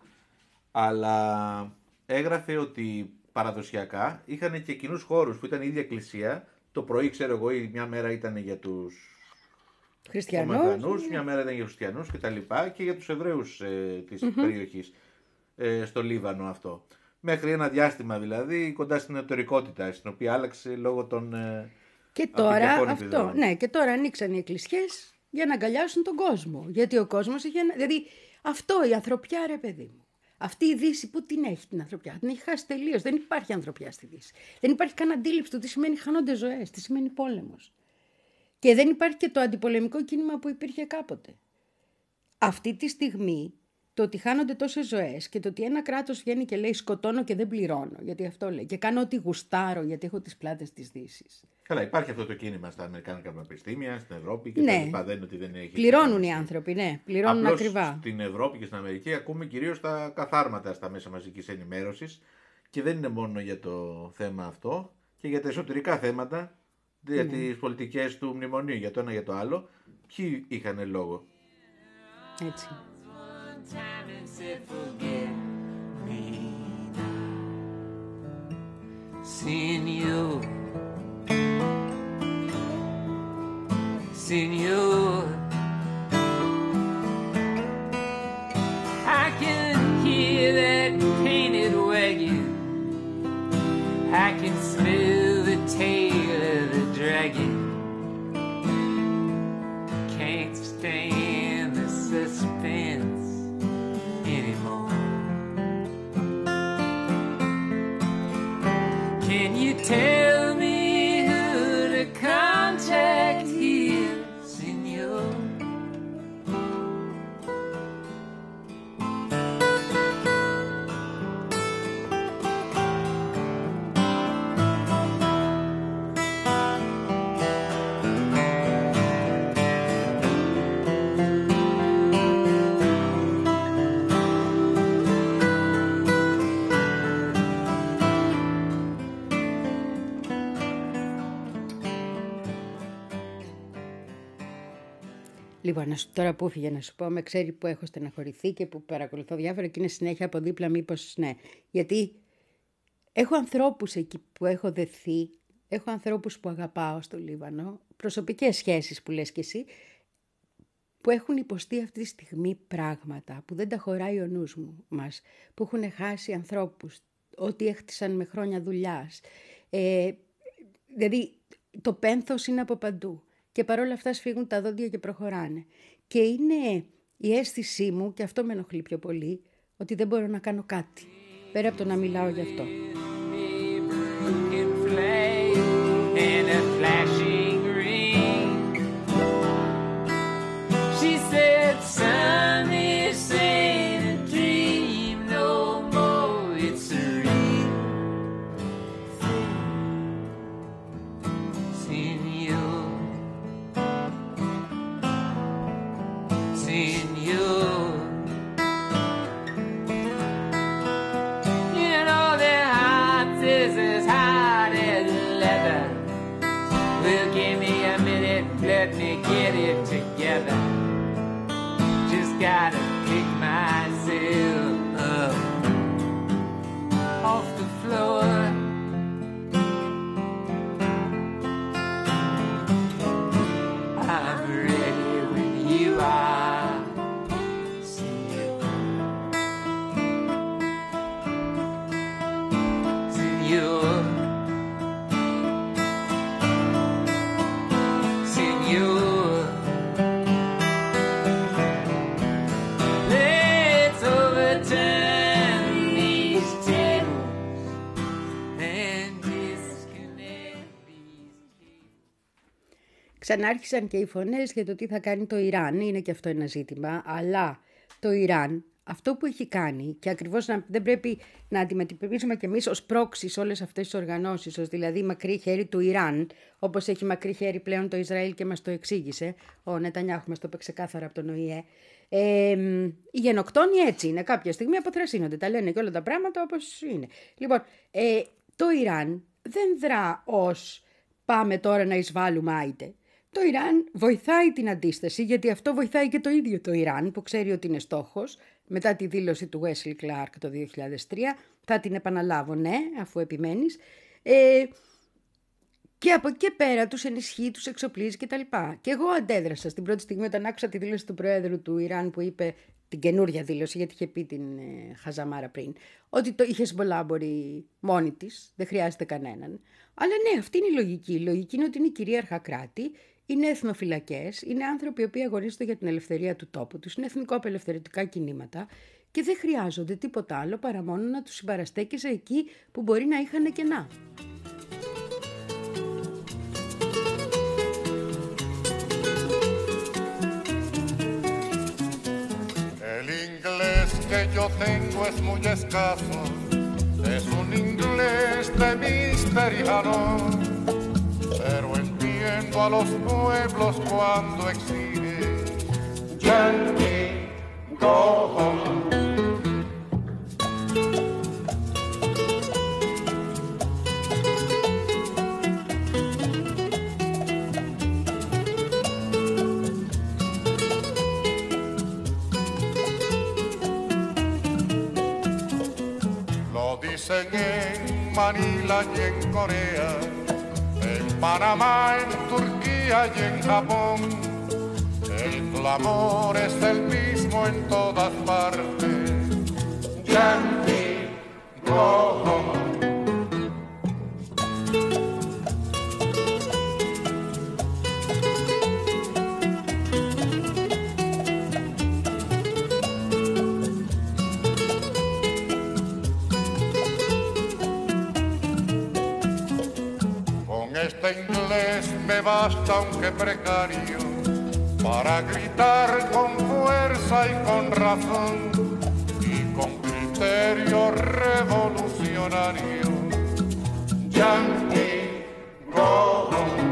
Αλλά έγραφε ότι παραδοσιακά είχαν και κοινούς χώρους που ήταν η ίδια εκκλησία. Το πρωί, ξέρω εγώ, ή μια μέρα ήταν για τους χριστιανούς, μια μέρα ήταν για τους χριστιανούς κτλ. Και, και για τους Εβραίους ε, της mm-hmm. περιοχής, ε, στο Λίβανο αυτό. Μέχρι ένα διάστημα δηλαδή κοντά στην εταιρικότητα, στην οποία άλλαξε λόγω των. Ε, και τώρα αυτό, ναι, και τώρα ανοίξαν οι εκκλησίες για να αγκαλιάσουν τον κόσμο. Γιατί ο κόσμος είχε. Δηλαδή αυτό η ανθρωπιά, ρε παιδί μου. Αυτή η Δύση που την έχει την ανθρωπιά, την έχει χάσει τελείως. Δεν υπάρχει ανθρωπιά στη Δύση. Δεν υπάρχει καν αντίληψη του τι σημαίνει χάνονται ζωές, τι σημαίνει πόλεμος. Και δεν υπάρχει και το αντιπολεμικό κίνημα που υπήρχε κάποτε. Αυτή τη στιγμή, το ότι χάνονται τόσες ζωές και το ότι ένα κράτος βγαίνει και λέει σκοτώνω και δεν πληρώνω, γιατί αυτό λέει, και κάνω ό,τι γουστάρω γιατί έχω τις πλάτες της Δύσης. Καλά, υπάρχει αυτό το κίνημα στα Αμερικάνικα πανεπιστήμια, στην Ευρώπη και ναι. τα λοιπά. Δεν είναι ότι δεν έχει. Πληρώνουν οι άνθρωποι, ναι, πληρώνουν απλώς ακριβά. Στην Ευρώπη και στην Αμερική ακούμε κυρίως τα καθάρματα στα μέσα μαζικής ενημέρωσης και δεν είναι μόνο για το θέμα αυτό και για τα εσωτερικά θέματα, για ναι. τις πολιτικές του μνημονίου, για το ένα για το άλλο. Ποιοι είχαν λόγο. Έτσι. Senor, Senor, I can hear that painted wagon, I can smell the tail of the dragon, can't stand the suspense anymore. Can you tell me who to contact here, Senor? Λοιπόν, να σου, τώρα που έφυγε να σου πω, με ξέρει που έχω στεναχωρηθεί και που παρακολουθώ διάφορα και είναι συνέχεια από δίπλα μήπως ναι. Γιατί έχω ανθρώπους εκεί που έχω δεθεί, έχω ανθρώπους που αγαπάω στο Λίβανο, προσωπικές σχέσεις που λες και εσύ, που έχουν υποστεί αυτή τη στιγμή πράγματα που δεν τα χωράει ο νους μου μας, που έχουν χάσει ανθρώπους, ό,τι έχτισαν με χρόνια δουλειάς. Ε, δηλαδή το πένθος είναι από παντού. Και παρόλα αυτά σφίγγουν τα δόντια και προχωράνε. Και είναι η αίσθησή μου, και αυτό με ενοχλεί πιο πολύ, ότι δεν μπορώ να κάνω κάτι, πέρα από το να μιλάω γι' αυτό. Let me get it together. Just gotta pick myself up off the floor. I'm ready when you are. Senor, Senor. Ξανάρχισαν και οι φωνές για το τι θα κάνει το Ιράν, είναι και αυτό ένα ζήτημα, αλλά το Ιράν αυτό που έχει κάνει, και ακριβώς να, δεν πρέπει να αντιμετωπίσουμε κι εμείς ως πρόξεις όλες αυτές τις οργανώσεις, ως δηλαδή μακρύ χέρι του Ιράν, όπως έχει μακρύ χέρι πλέον το Ισραήλ και μας το εξήγησε, ο Νετανιάχου μας το είπε ξεκάθαρα από τον Ο Η Ε. Ε, οι γενοκτόνοι έτσι είναι, κάποια στιγμή αποθρασύνονται, τα λένε και όλα τα πράγματα όπως είναι. Λοιπόν, ε, το Ιράν δεν δρά ως πάμε τώρα να εισβάλλουμε άιτε. Το Ιράν βοηθάει την αντίσταση, γιατί αυτό βοηθάει και το ίδιο το Ιράν, που ξέρει ότι είναι στόχος. Μετά τη δήλωση του Wesley Clark το δύο χιλιάδες τρία, θα την επαναλάβω, ναι, αφού επιμένεις. Ε, και από εκεί πέρα τους ενισχύει, τους εξοπλίζει κτλ. Και εγώ αντέδρασα στην πρώτη στιγμή όταν άκουσα τη δήλωση του Προέδρου του Ιράν που είπε, την καινούρια δήλωση, γιατί είχε πει την ε, Χαζαμάρα πριν, ότι το είχε Χεσμπολά μπορεί μόνη της, δεν χρειάζεται κανέναν. Αλλά ναι, αυτή είναι η λογική. Η λογική είναι ότι είναι κυρίαρχα κράτη, είναι εθνοφυλακές, είναι άνθρωποι οι οποίοι αγωνίζονται για την ελευθερία του τόπου τους, είναι εθνικό-απελευθερωτικά κινήματα και δεν χρειάζονται τίποτα άλλο παρά μόνο να τους συμπαραστέκεσαι εκεί που μπορεί να είχαν κενά. El inglés que yo tengo es muy escaso, es un inglés de misteriano, pero entiendo a los pueblos cuando exige Yankee, go home. Dicen en Manila y en Corea, en Panamá, en Turquía y en Japón. El clamor es el mismo en todas partes. Yankee, go home. Este inglés me basta, aunque precario, para gritar con fuerza y con razón y con criterio revolucionario. Yankee, go home.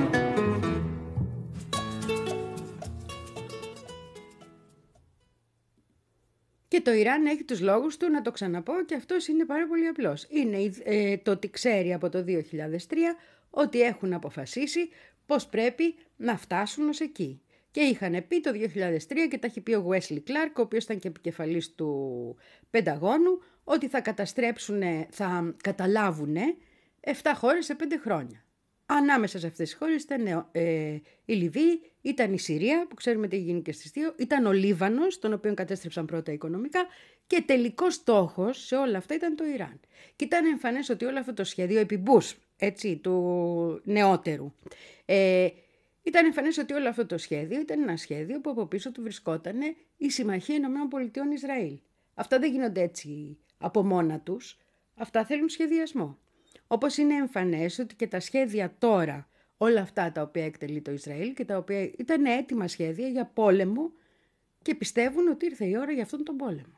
Και το Ιράν έχει τους λόγους του, να το ξαναπώ, και αυτός είναι πάρα πολύ απλός. Είναι ε, το ότι ξέρει από το δύο χιλιάδες τρία ότι έχουν αποφασίσει πως πρέπει να φτάσουν ως εκεί. Και είχαν πει το δύο χιλιάδες τρία και τα έχει πει ο Wesley Clark, ο οποίος ήταν και επικεφαλής του Πενταγώνου, ότι θα καταστρέψουν, θα καταλάβουν επτά χώρες σε πέντε χρόνια. Ανάμεσα σε αυτές τις χώρες ήταν ε, η Λιβύη, ήταν η Συρία, που ξέρουμε τι γίνει και στις δύο, ήταν ο Λίβανος, τον οποίο κατέστρεψαν πρώτα οικονομικά, και τελικός στόχος σε όλα αυτά ήταν το Ιράν. Και ήταν εμφανές ότι όλο αυτό το σχέδιο επί Μπούς, έτσι, του νεότερου, ε, ήταν εμφανές ότι όλο αυτό το σχέδιο ήταν ένα σχέδιο που από πίσω του βρισκόταν η Συμμαχία Ηνωμένων Πολιτειών Ισραήλ. Αυτά δεν γίνονται έτσι από μόνα τους, αυτά θέλουν σχεδιασμό. Όπως είναι εμφανές ότι και τα σχέδια τώρα, όλα αυτά τα οποία εκτελεί το Ισραήλ και τα οποία ήταν έτοιμα σχέδια για πόλεμο και πιστεύουν ότι ήρθε η ώρα για αυτόν τον πόλεμο.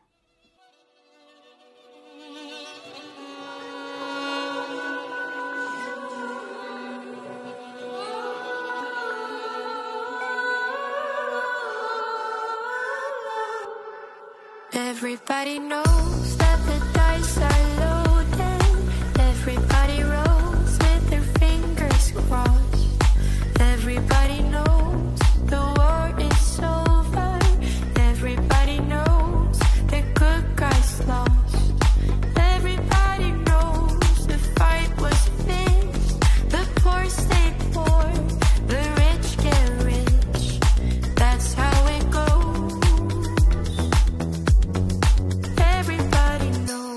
Everybody knows that the dice are loaded. Everybody rolls with their fingers crossed. Everybody knows the war is over. Everybody knows the good guys lost. Everybody knows the fight was fixed. The poor stay poor, the rich get rich. That's how it goes. Everybody knows.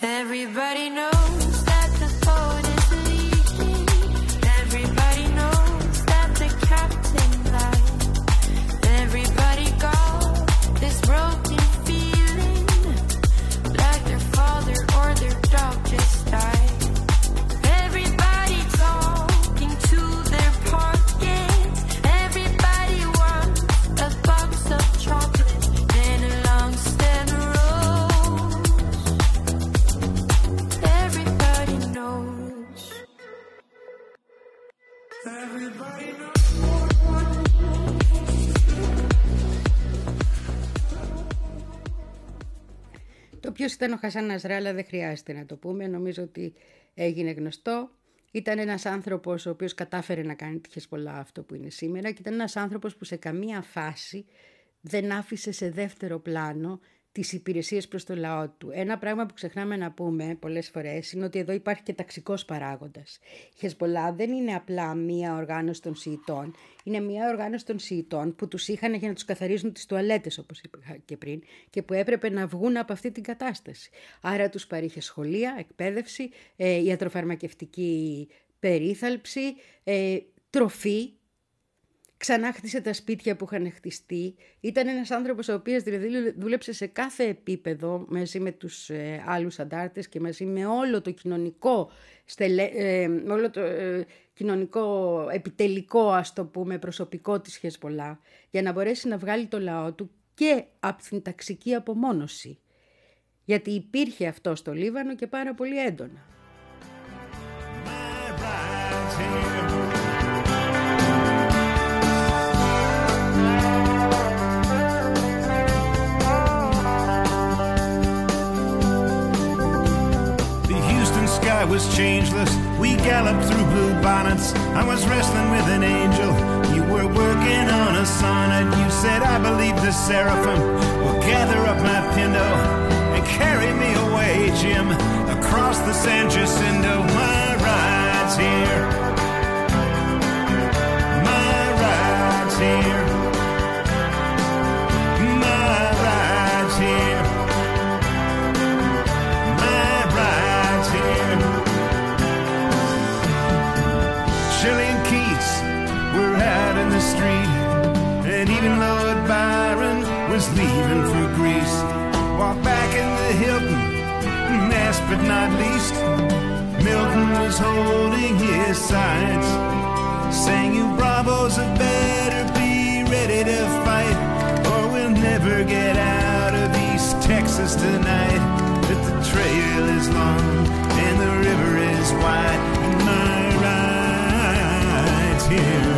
Everybody knows that the boat is leaking. Everybody knows that the captain lied. Everybody got this broken feeling, like their father or their dog just died. Everybody talking to their pockets. Everybody wants a box of chocolate and a long stem rose. Everybody knows. Everybody knows. Το ποιος ήταν ο Χασάν Νασράλα δεν χρειάζεται να το πούμε, νομίζω ότι έγινε γνωστό. Ήταν ένας άνθρωπος ο οποίος κατάφερε να κάνει τη Χεσπολά αυτό που είναι σήμερα και ήταν ένας άνθρωπος που σε καμία φάση δεν άφησε σε δεύτερο πλάνο τις υπηρεσίες προς το λαό του. Ένα πράγμα που ξεχνάμε να πούμε πολλές φορές είναι ότι εδώ υπάρχει και ταξικός παράγοντας. Η Χεσπολά δεν είναι απλά μία οργάνωση των Σιητών, είναι μία οργάνωση των Σιητών που τους είχαν για να τους καθαρίζουν τις τουαλέτες, όπως είπα και πριν, και που έπρεπε να βγουν από αυτή την κατάσταση. Άρα τους παρήχε σχολεία, εκπαίδευση, ε, ιατροφαρμακευτική περίθαλψη, ε, τροφή. Ξανά χτίσε τα σπίτια που είχαν χτιστεί. Ήταν ένας άνθρωπος ο οποίος δηλαδή δούλεψε σε κάθε επίπεδο μαζί με τους ε, άλλους αντάρτες και μαζί με όλο το κοινωνικό, στελε, ε, όλο το ε, κοινωνικό επιτελικό, ας το πούμε, προσωπικό της Χεσπολά, για να μπορέσει να βγάλει το λαό του και από την ταξική απομόνωση. Γιατί υπήρχε αυτό στο Λίβανο και πάρα πολύ έντονα. I was changeless. We galloped through blue bonnets. I was wrestling with an angel. You were working on a sonnet. You said, I believe the seraphim will gather up my pindo and carry me away, Jim, across the San Jacinto. My ride's here. My ride's here. My ride's here. Shelley and Keats were out in the street, and even Lord Byron was leaving for Greece. While back in the Hilton, last but not least, Milton was holding his sides, saying, you bravos had better be ready to fight, or we'll never get out of East Texas tonight. That the trail is long and the river is wide, and my ride's here.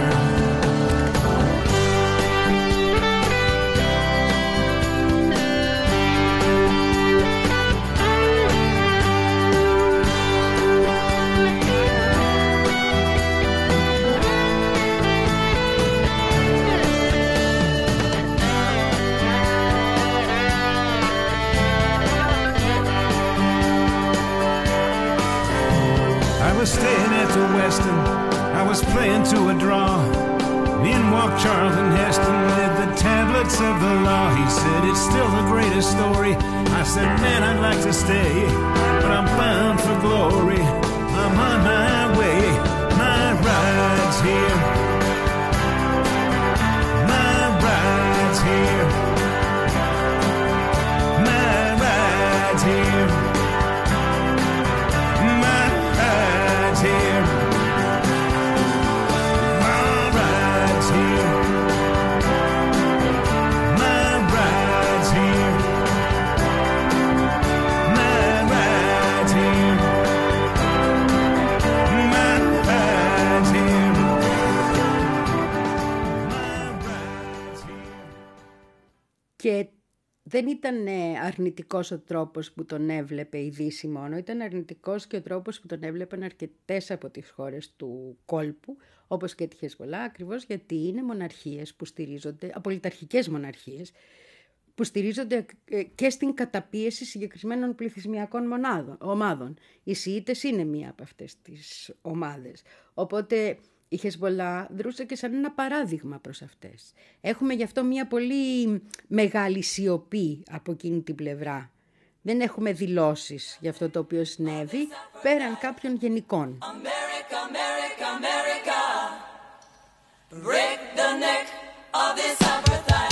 I was staying at the Westin, I was playing to a draw. In walked Charlton Heston with the tablets of the law. He said, it's still the greatest story. I said, man, I'd like to stay, but I'm bound for glory. I'm on my way, my ride's here. My ride's here. My ride's here. My ride's here. My ride's here. My ride's here. My ride's here. My ride's here. Και δεν ήταν αρνητικός ο τρόπος που τον έβλεπε η Δύση μόνο, ήταν αρνητικός και ο τρόπος που τον έβλεπαν αρκετές από τις χώρες του κόλπου, όπως και τη Χεσπολά, ακριβώς γιατί είναι μοναρχίες που στηρίζονται, απολυταρχικές μοναρχίες, που στηρίζονται και στην καταπίεση συγκεκριμένων πληθυσμιακών μονάδων, ομάδων. Οι Σιήτες είναι μία από αυτές τις ομάδες. Οπότε η Χεσπολά δρούσε και σαν ένα παράδειγμα προς αυτές. Έχουμε γι' αυτό μία πολύ μεγάλη σιωπή από εκείνη την πλευρά. Δεν έχουμε δηλώσεις για αυτό το οποίο συνέβη, πέραν κάποιων γενικών. America, America, America. Break the neck of this apartheid.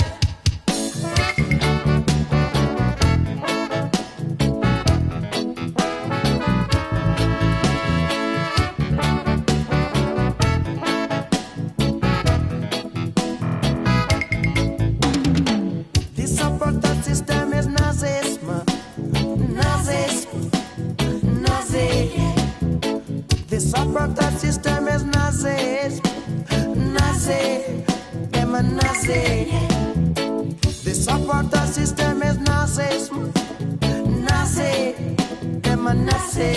This apartheid system is Nazism, Nazism, Nazi. This apartheid system is Nazism, Nazi, them a Nazi. This apartheid system is Nazism, Nazi, them a Nazi.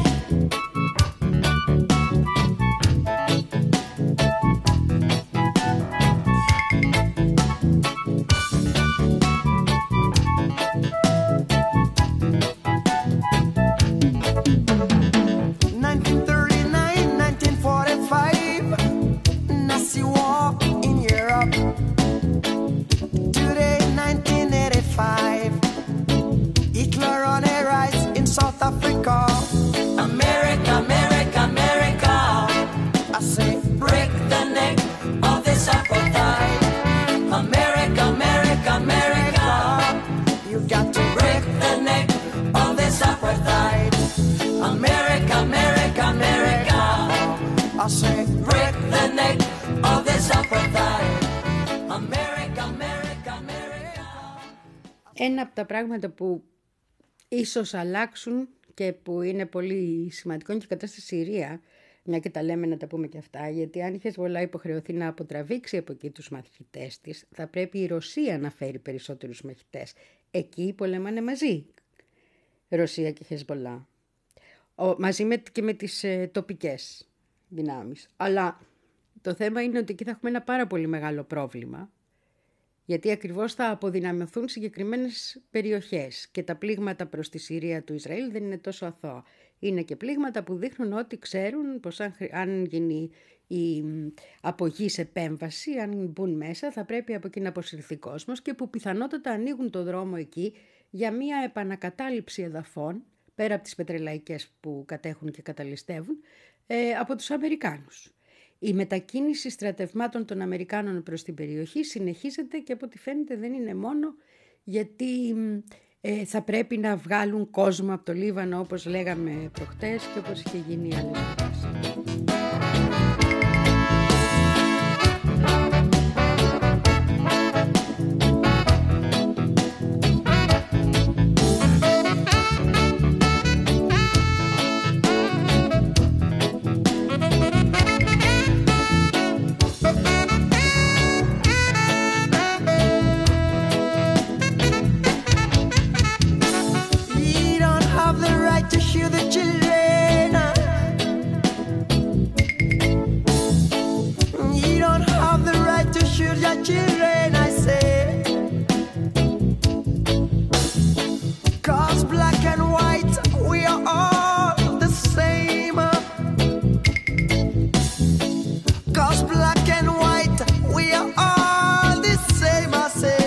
nineteen thirty-nine, nineteen forty-five, Nazi war in Europe. Today, nineteen eighty-five, Hitler on a rise in South Africa. America, America, America. I say, Break the neck of this apartheid. America, America, America. you got to Break the neck of this apartheid. America, America, America. I say, Break the neck of this apartheid. America, America, America. Ένα από τα πράγματα που ίσως αλλάξουν και που είναι πολύ σημαντικό είναι και η κατάσταση στη Συρία, μια και τα λέμε να τα πούμε και αυτά, γιατί αν η Χεσβολά υποχρεωθεί να αποτραβήξει από εκεί τους μαχητές της, θα πρέπει η Ρωσία να φέρει περισσότερους μαχητές. Εκεί πολεμάνε μαζί, Ρωσία και Χεσβολά, Ο, μαζί με, και με τις ε, τοπικές δυνάμεις. Αλλά το θέμα είναι ότι εκεί θα έχουμε ένα πάρα πολύ μεγάλο πρόβλημα, γιατί ακριβώς θα αποδυναμωθούν συγκεκριμένες περιοχές και τα πλήγματα προς τη Συρία του Ισραήλ δεν είναι τόσο αθώα. Είναι και πλήγματα που δείχνουν ότι ξέρουν πως αν, αν γίνει η απογής επέμβαση, αν μπουν μέσα, θα πρέπει από εκεί να αποσυρθεί κόσμος και που πιθανότατα ανοίγουν το δρόμο εκεί για μια επανακατάληψη εδαφών, πέρα από τις πετρελαϊκές που κατέχουν και καταλυστεύουν, ε, από τους Αμερικάνους. Η μετακίνηση στρατευμάτων των Αμερικάνων προς την περιοχή συνεχίζεται και από ό,τι φαίνεται δεν είναι μόνο γιατί ε, θα πρέπει να βγάλουν κόσμο από το Λίβανο όπως λέγαμε προχτές και όπως είχε γίνει άλλες φορές. you don't have the right to shoot the children. You don't have the right to shoot your children, I say. 'Cause black and white, we are all the same. 'Cause black and white, we are all the same, I say.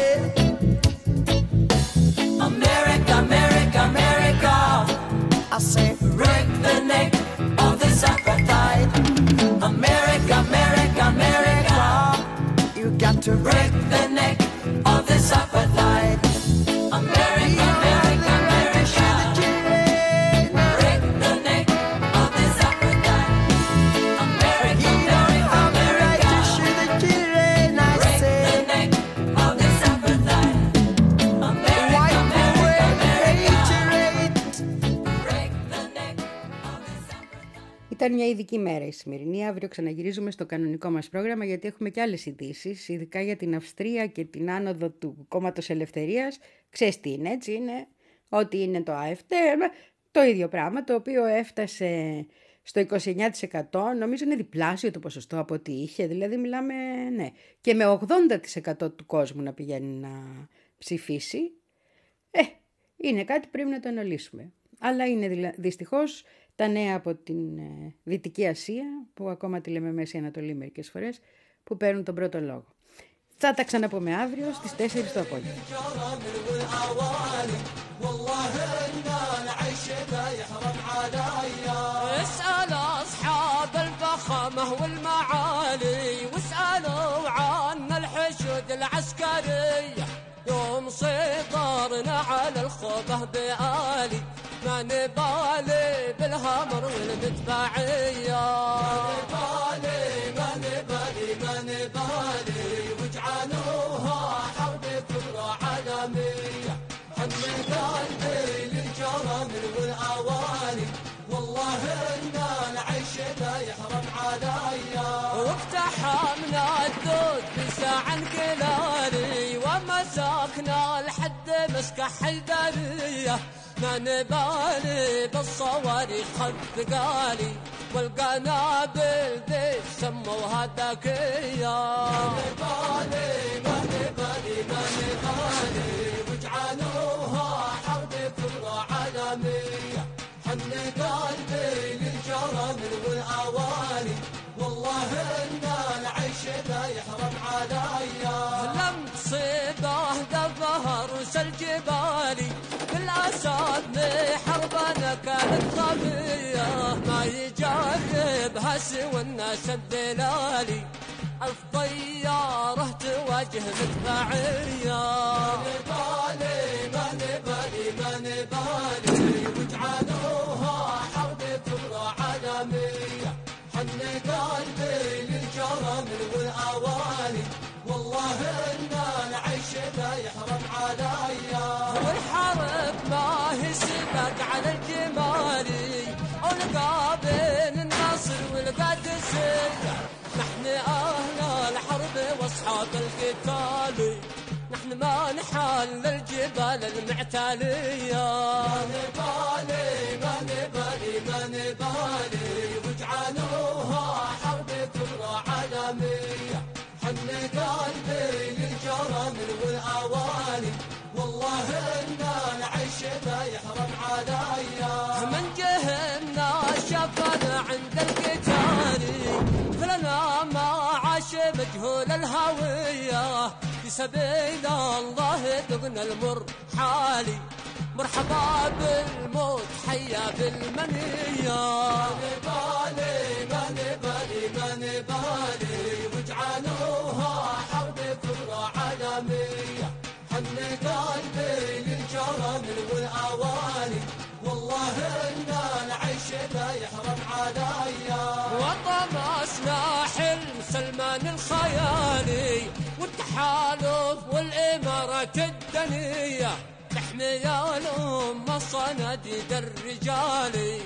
America, America, America. I say, Break the neck of this apartheid. America, America, America. you got to Break the neck of this apartheid. America, America, America. Break the neck of this apartheid. America, America, America. shoot the children, I Break say. the neck of this apartheid. America, America, America. Break the neck of this apartheid. Ήταν μια ειδική μέρα η σημερινή. Αύριο ξαναγυρίζουμε στο κανονικό μας πρόγραμμα γιατί έχουμε και άλλες ειδήσεις, ειδικά για την Αυστρία και την άνοδο του Κόμματος Ελευθερίας. Ξέρεις τι είναι, έτσι είναι, ότι είναι το ΑΕΦΤ, το ίδιο πράγμα, το οποίο έφτασε στο είκοσι εννέα τοις εκατό, νομίζω είναι διπλάσιο το ποσοστό από ό,τι είχε, δηλαδή μιλάμε, ναι, και με ογδόντα τοις εκατό του κόσμου να πηγαίνει να ψηφίσει. Ε, είναι κάτι που πρέπει να το αναλύσουμε. Αλλά είναι δηλα... δυστυχώς τα νέα από την ε, Δυτική Ασία, που ακόμα τη λέμε Μέση Ανατολή μερικές φορές, που παίρνουν τον πρώτο λόγο. Θα τα ξαναπούμε αύριο στις τέσσερις το απόγευμα. العظمة والمعالي واسألوا عن الحشود العسكرية يوم سيطرنا على الخوضة بآلي ما نبالي بالهمر والمدفعية ما نبالي ما نبالي ما نبالي واجعلوها حرب كبرى عالمية حمل قلبي للجرامل والأواني والله إن العيش لا يحرم عليا واقتحمنا الدود بساع انكلاري ومسكنا الحد مسكح حيدرية ما نبالي بالصواريخ الثقالي والقنابل ذي سموها ذكية ما نبالي ما نبالي ما نبالي واجعلوها حرب كبرى عالمية حن قلبي للجرامل والأواني والله إن العيش لا يحرم عليا لم تصيبه دفها روس الجبالي بالأسد محربنا كانت غبية ما يجربها سوى الناس الدلالي ألف طيارة تواجه مدفعية ما نبالي ما نبالي ما نبالي واجعلوها حرب كبرى عالمية حن قلبي للجرامل والأواني والله إن العيش لا يحرم عليا والحرب ما هي سباق على الجمالي ألقى بين النصر والقادسية نحن أهل الحرب وأصحاب القتال نحن ما نحل الجبال المعتالية ما نبالي ما نبالي ما نبالي واجعلوها حرب كبرى عالمية حن قلبي للجرامل والأواني والله إن العيش لا يحرم عليا من جهنا شافنا عند القتال فلنا ما عاش مجهول الهوية في سبيل الله ذقنا المر حالي مرحبا بالموت حيا بالمنية ما نبالي ما نبالي ما نبالي واجعلوها حرب كبرى عالمية حن قلبي للجرامل والأواني والله إن العيش لا يحرم عليا وطمسنا حلم سلمان الخيالي والتحالف والإمارات الدنية تحمي الأمة صناديد الرجال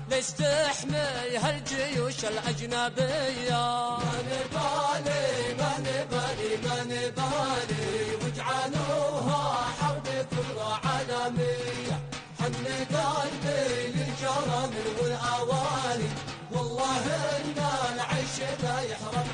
ليستحمي هالجيوش الأجنبية ما نبالي ما نبالي ما نبالي واجعلوها حرب كبرى عالمية حن قلبي للجرامل والأواني والله إن العيش لا يحرم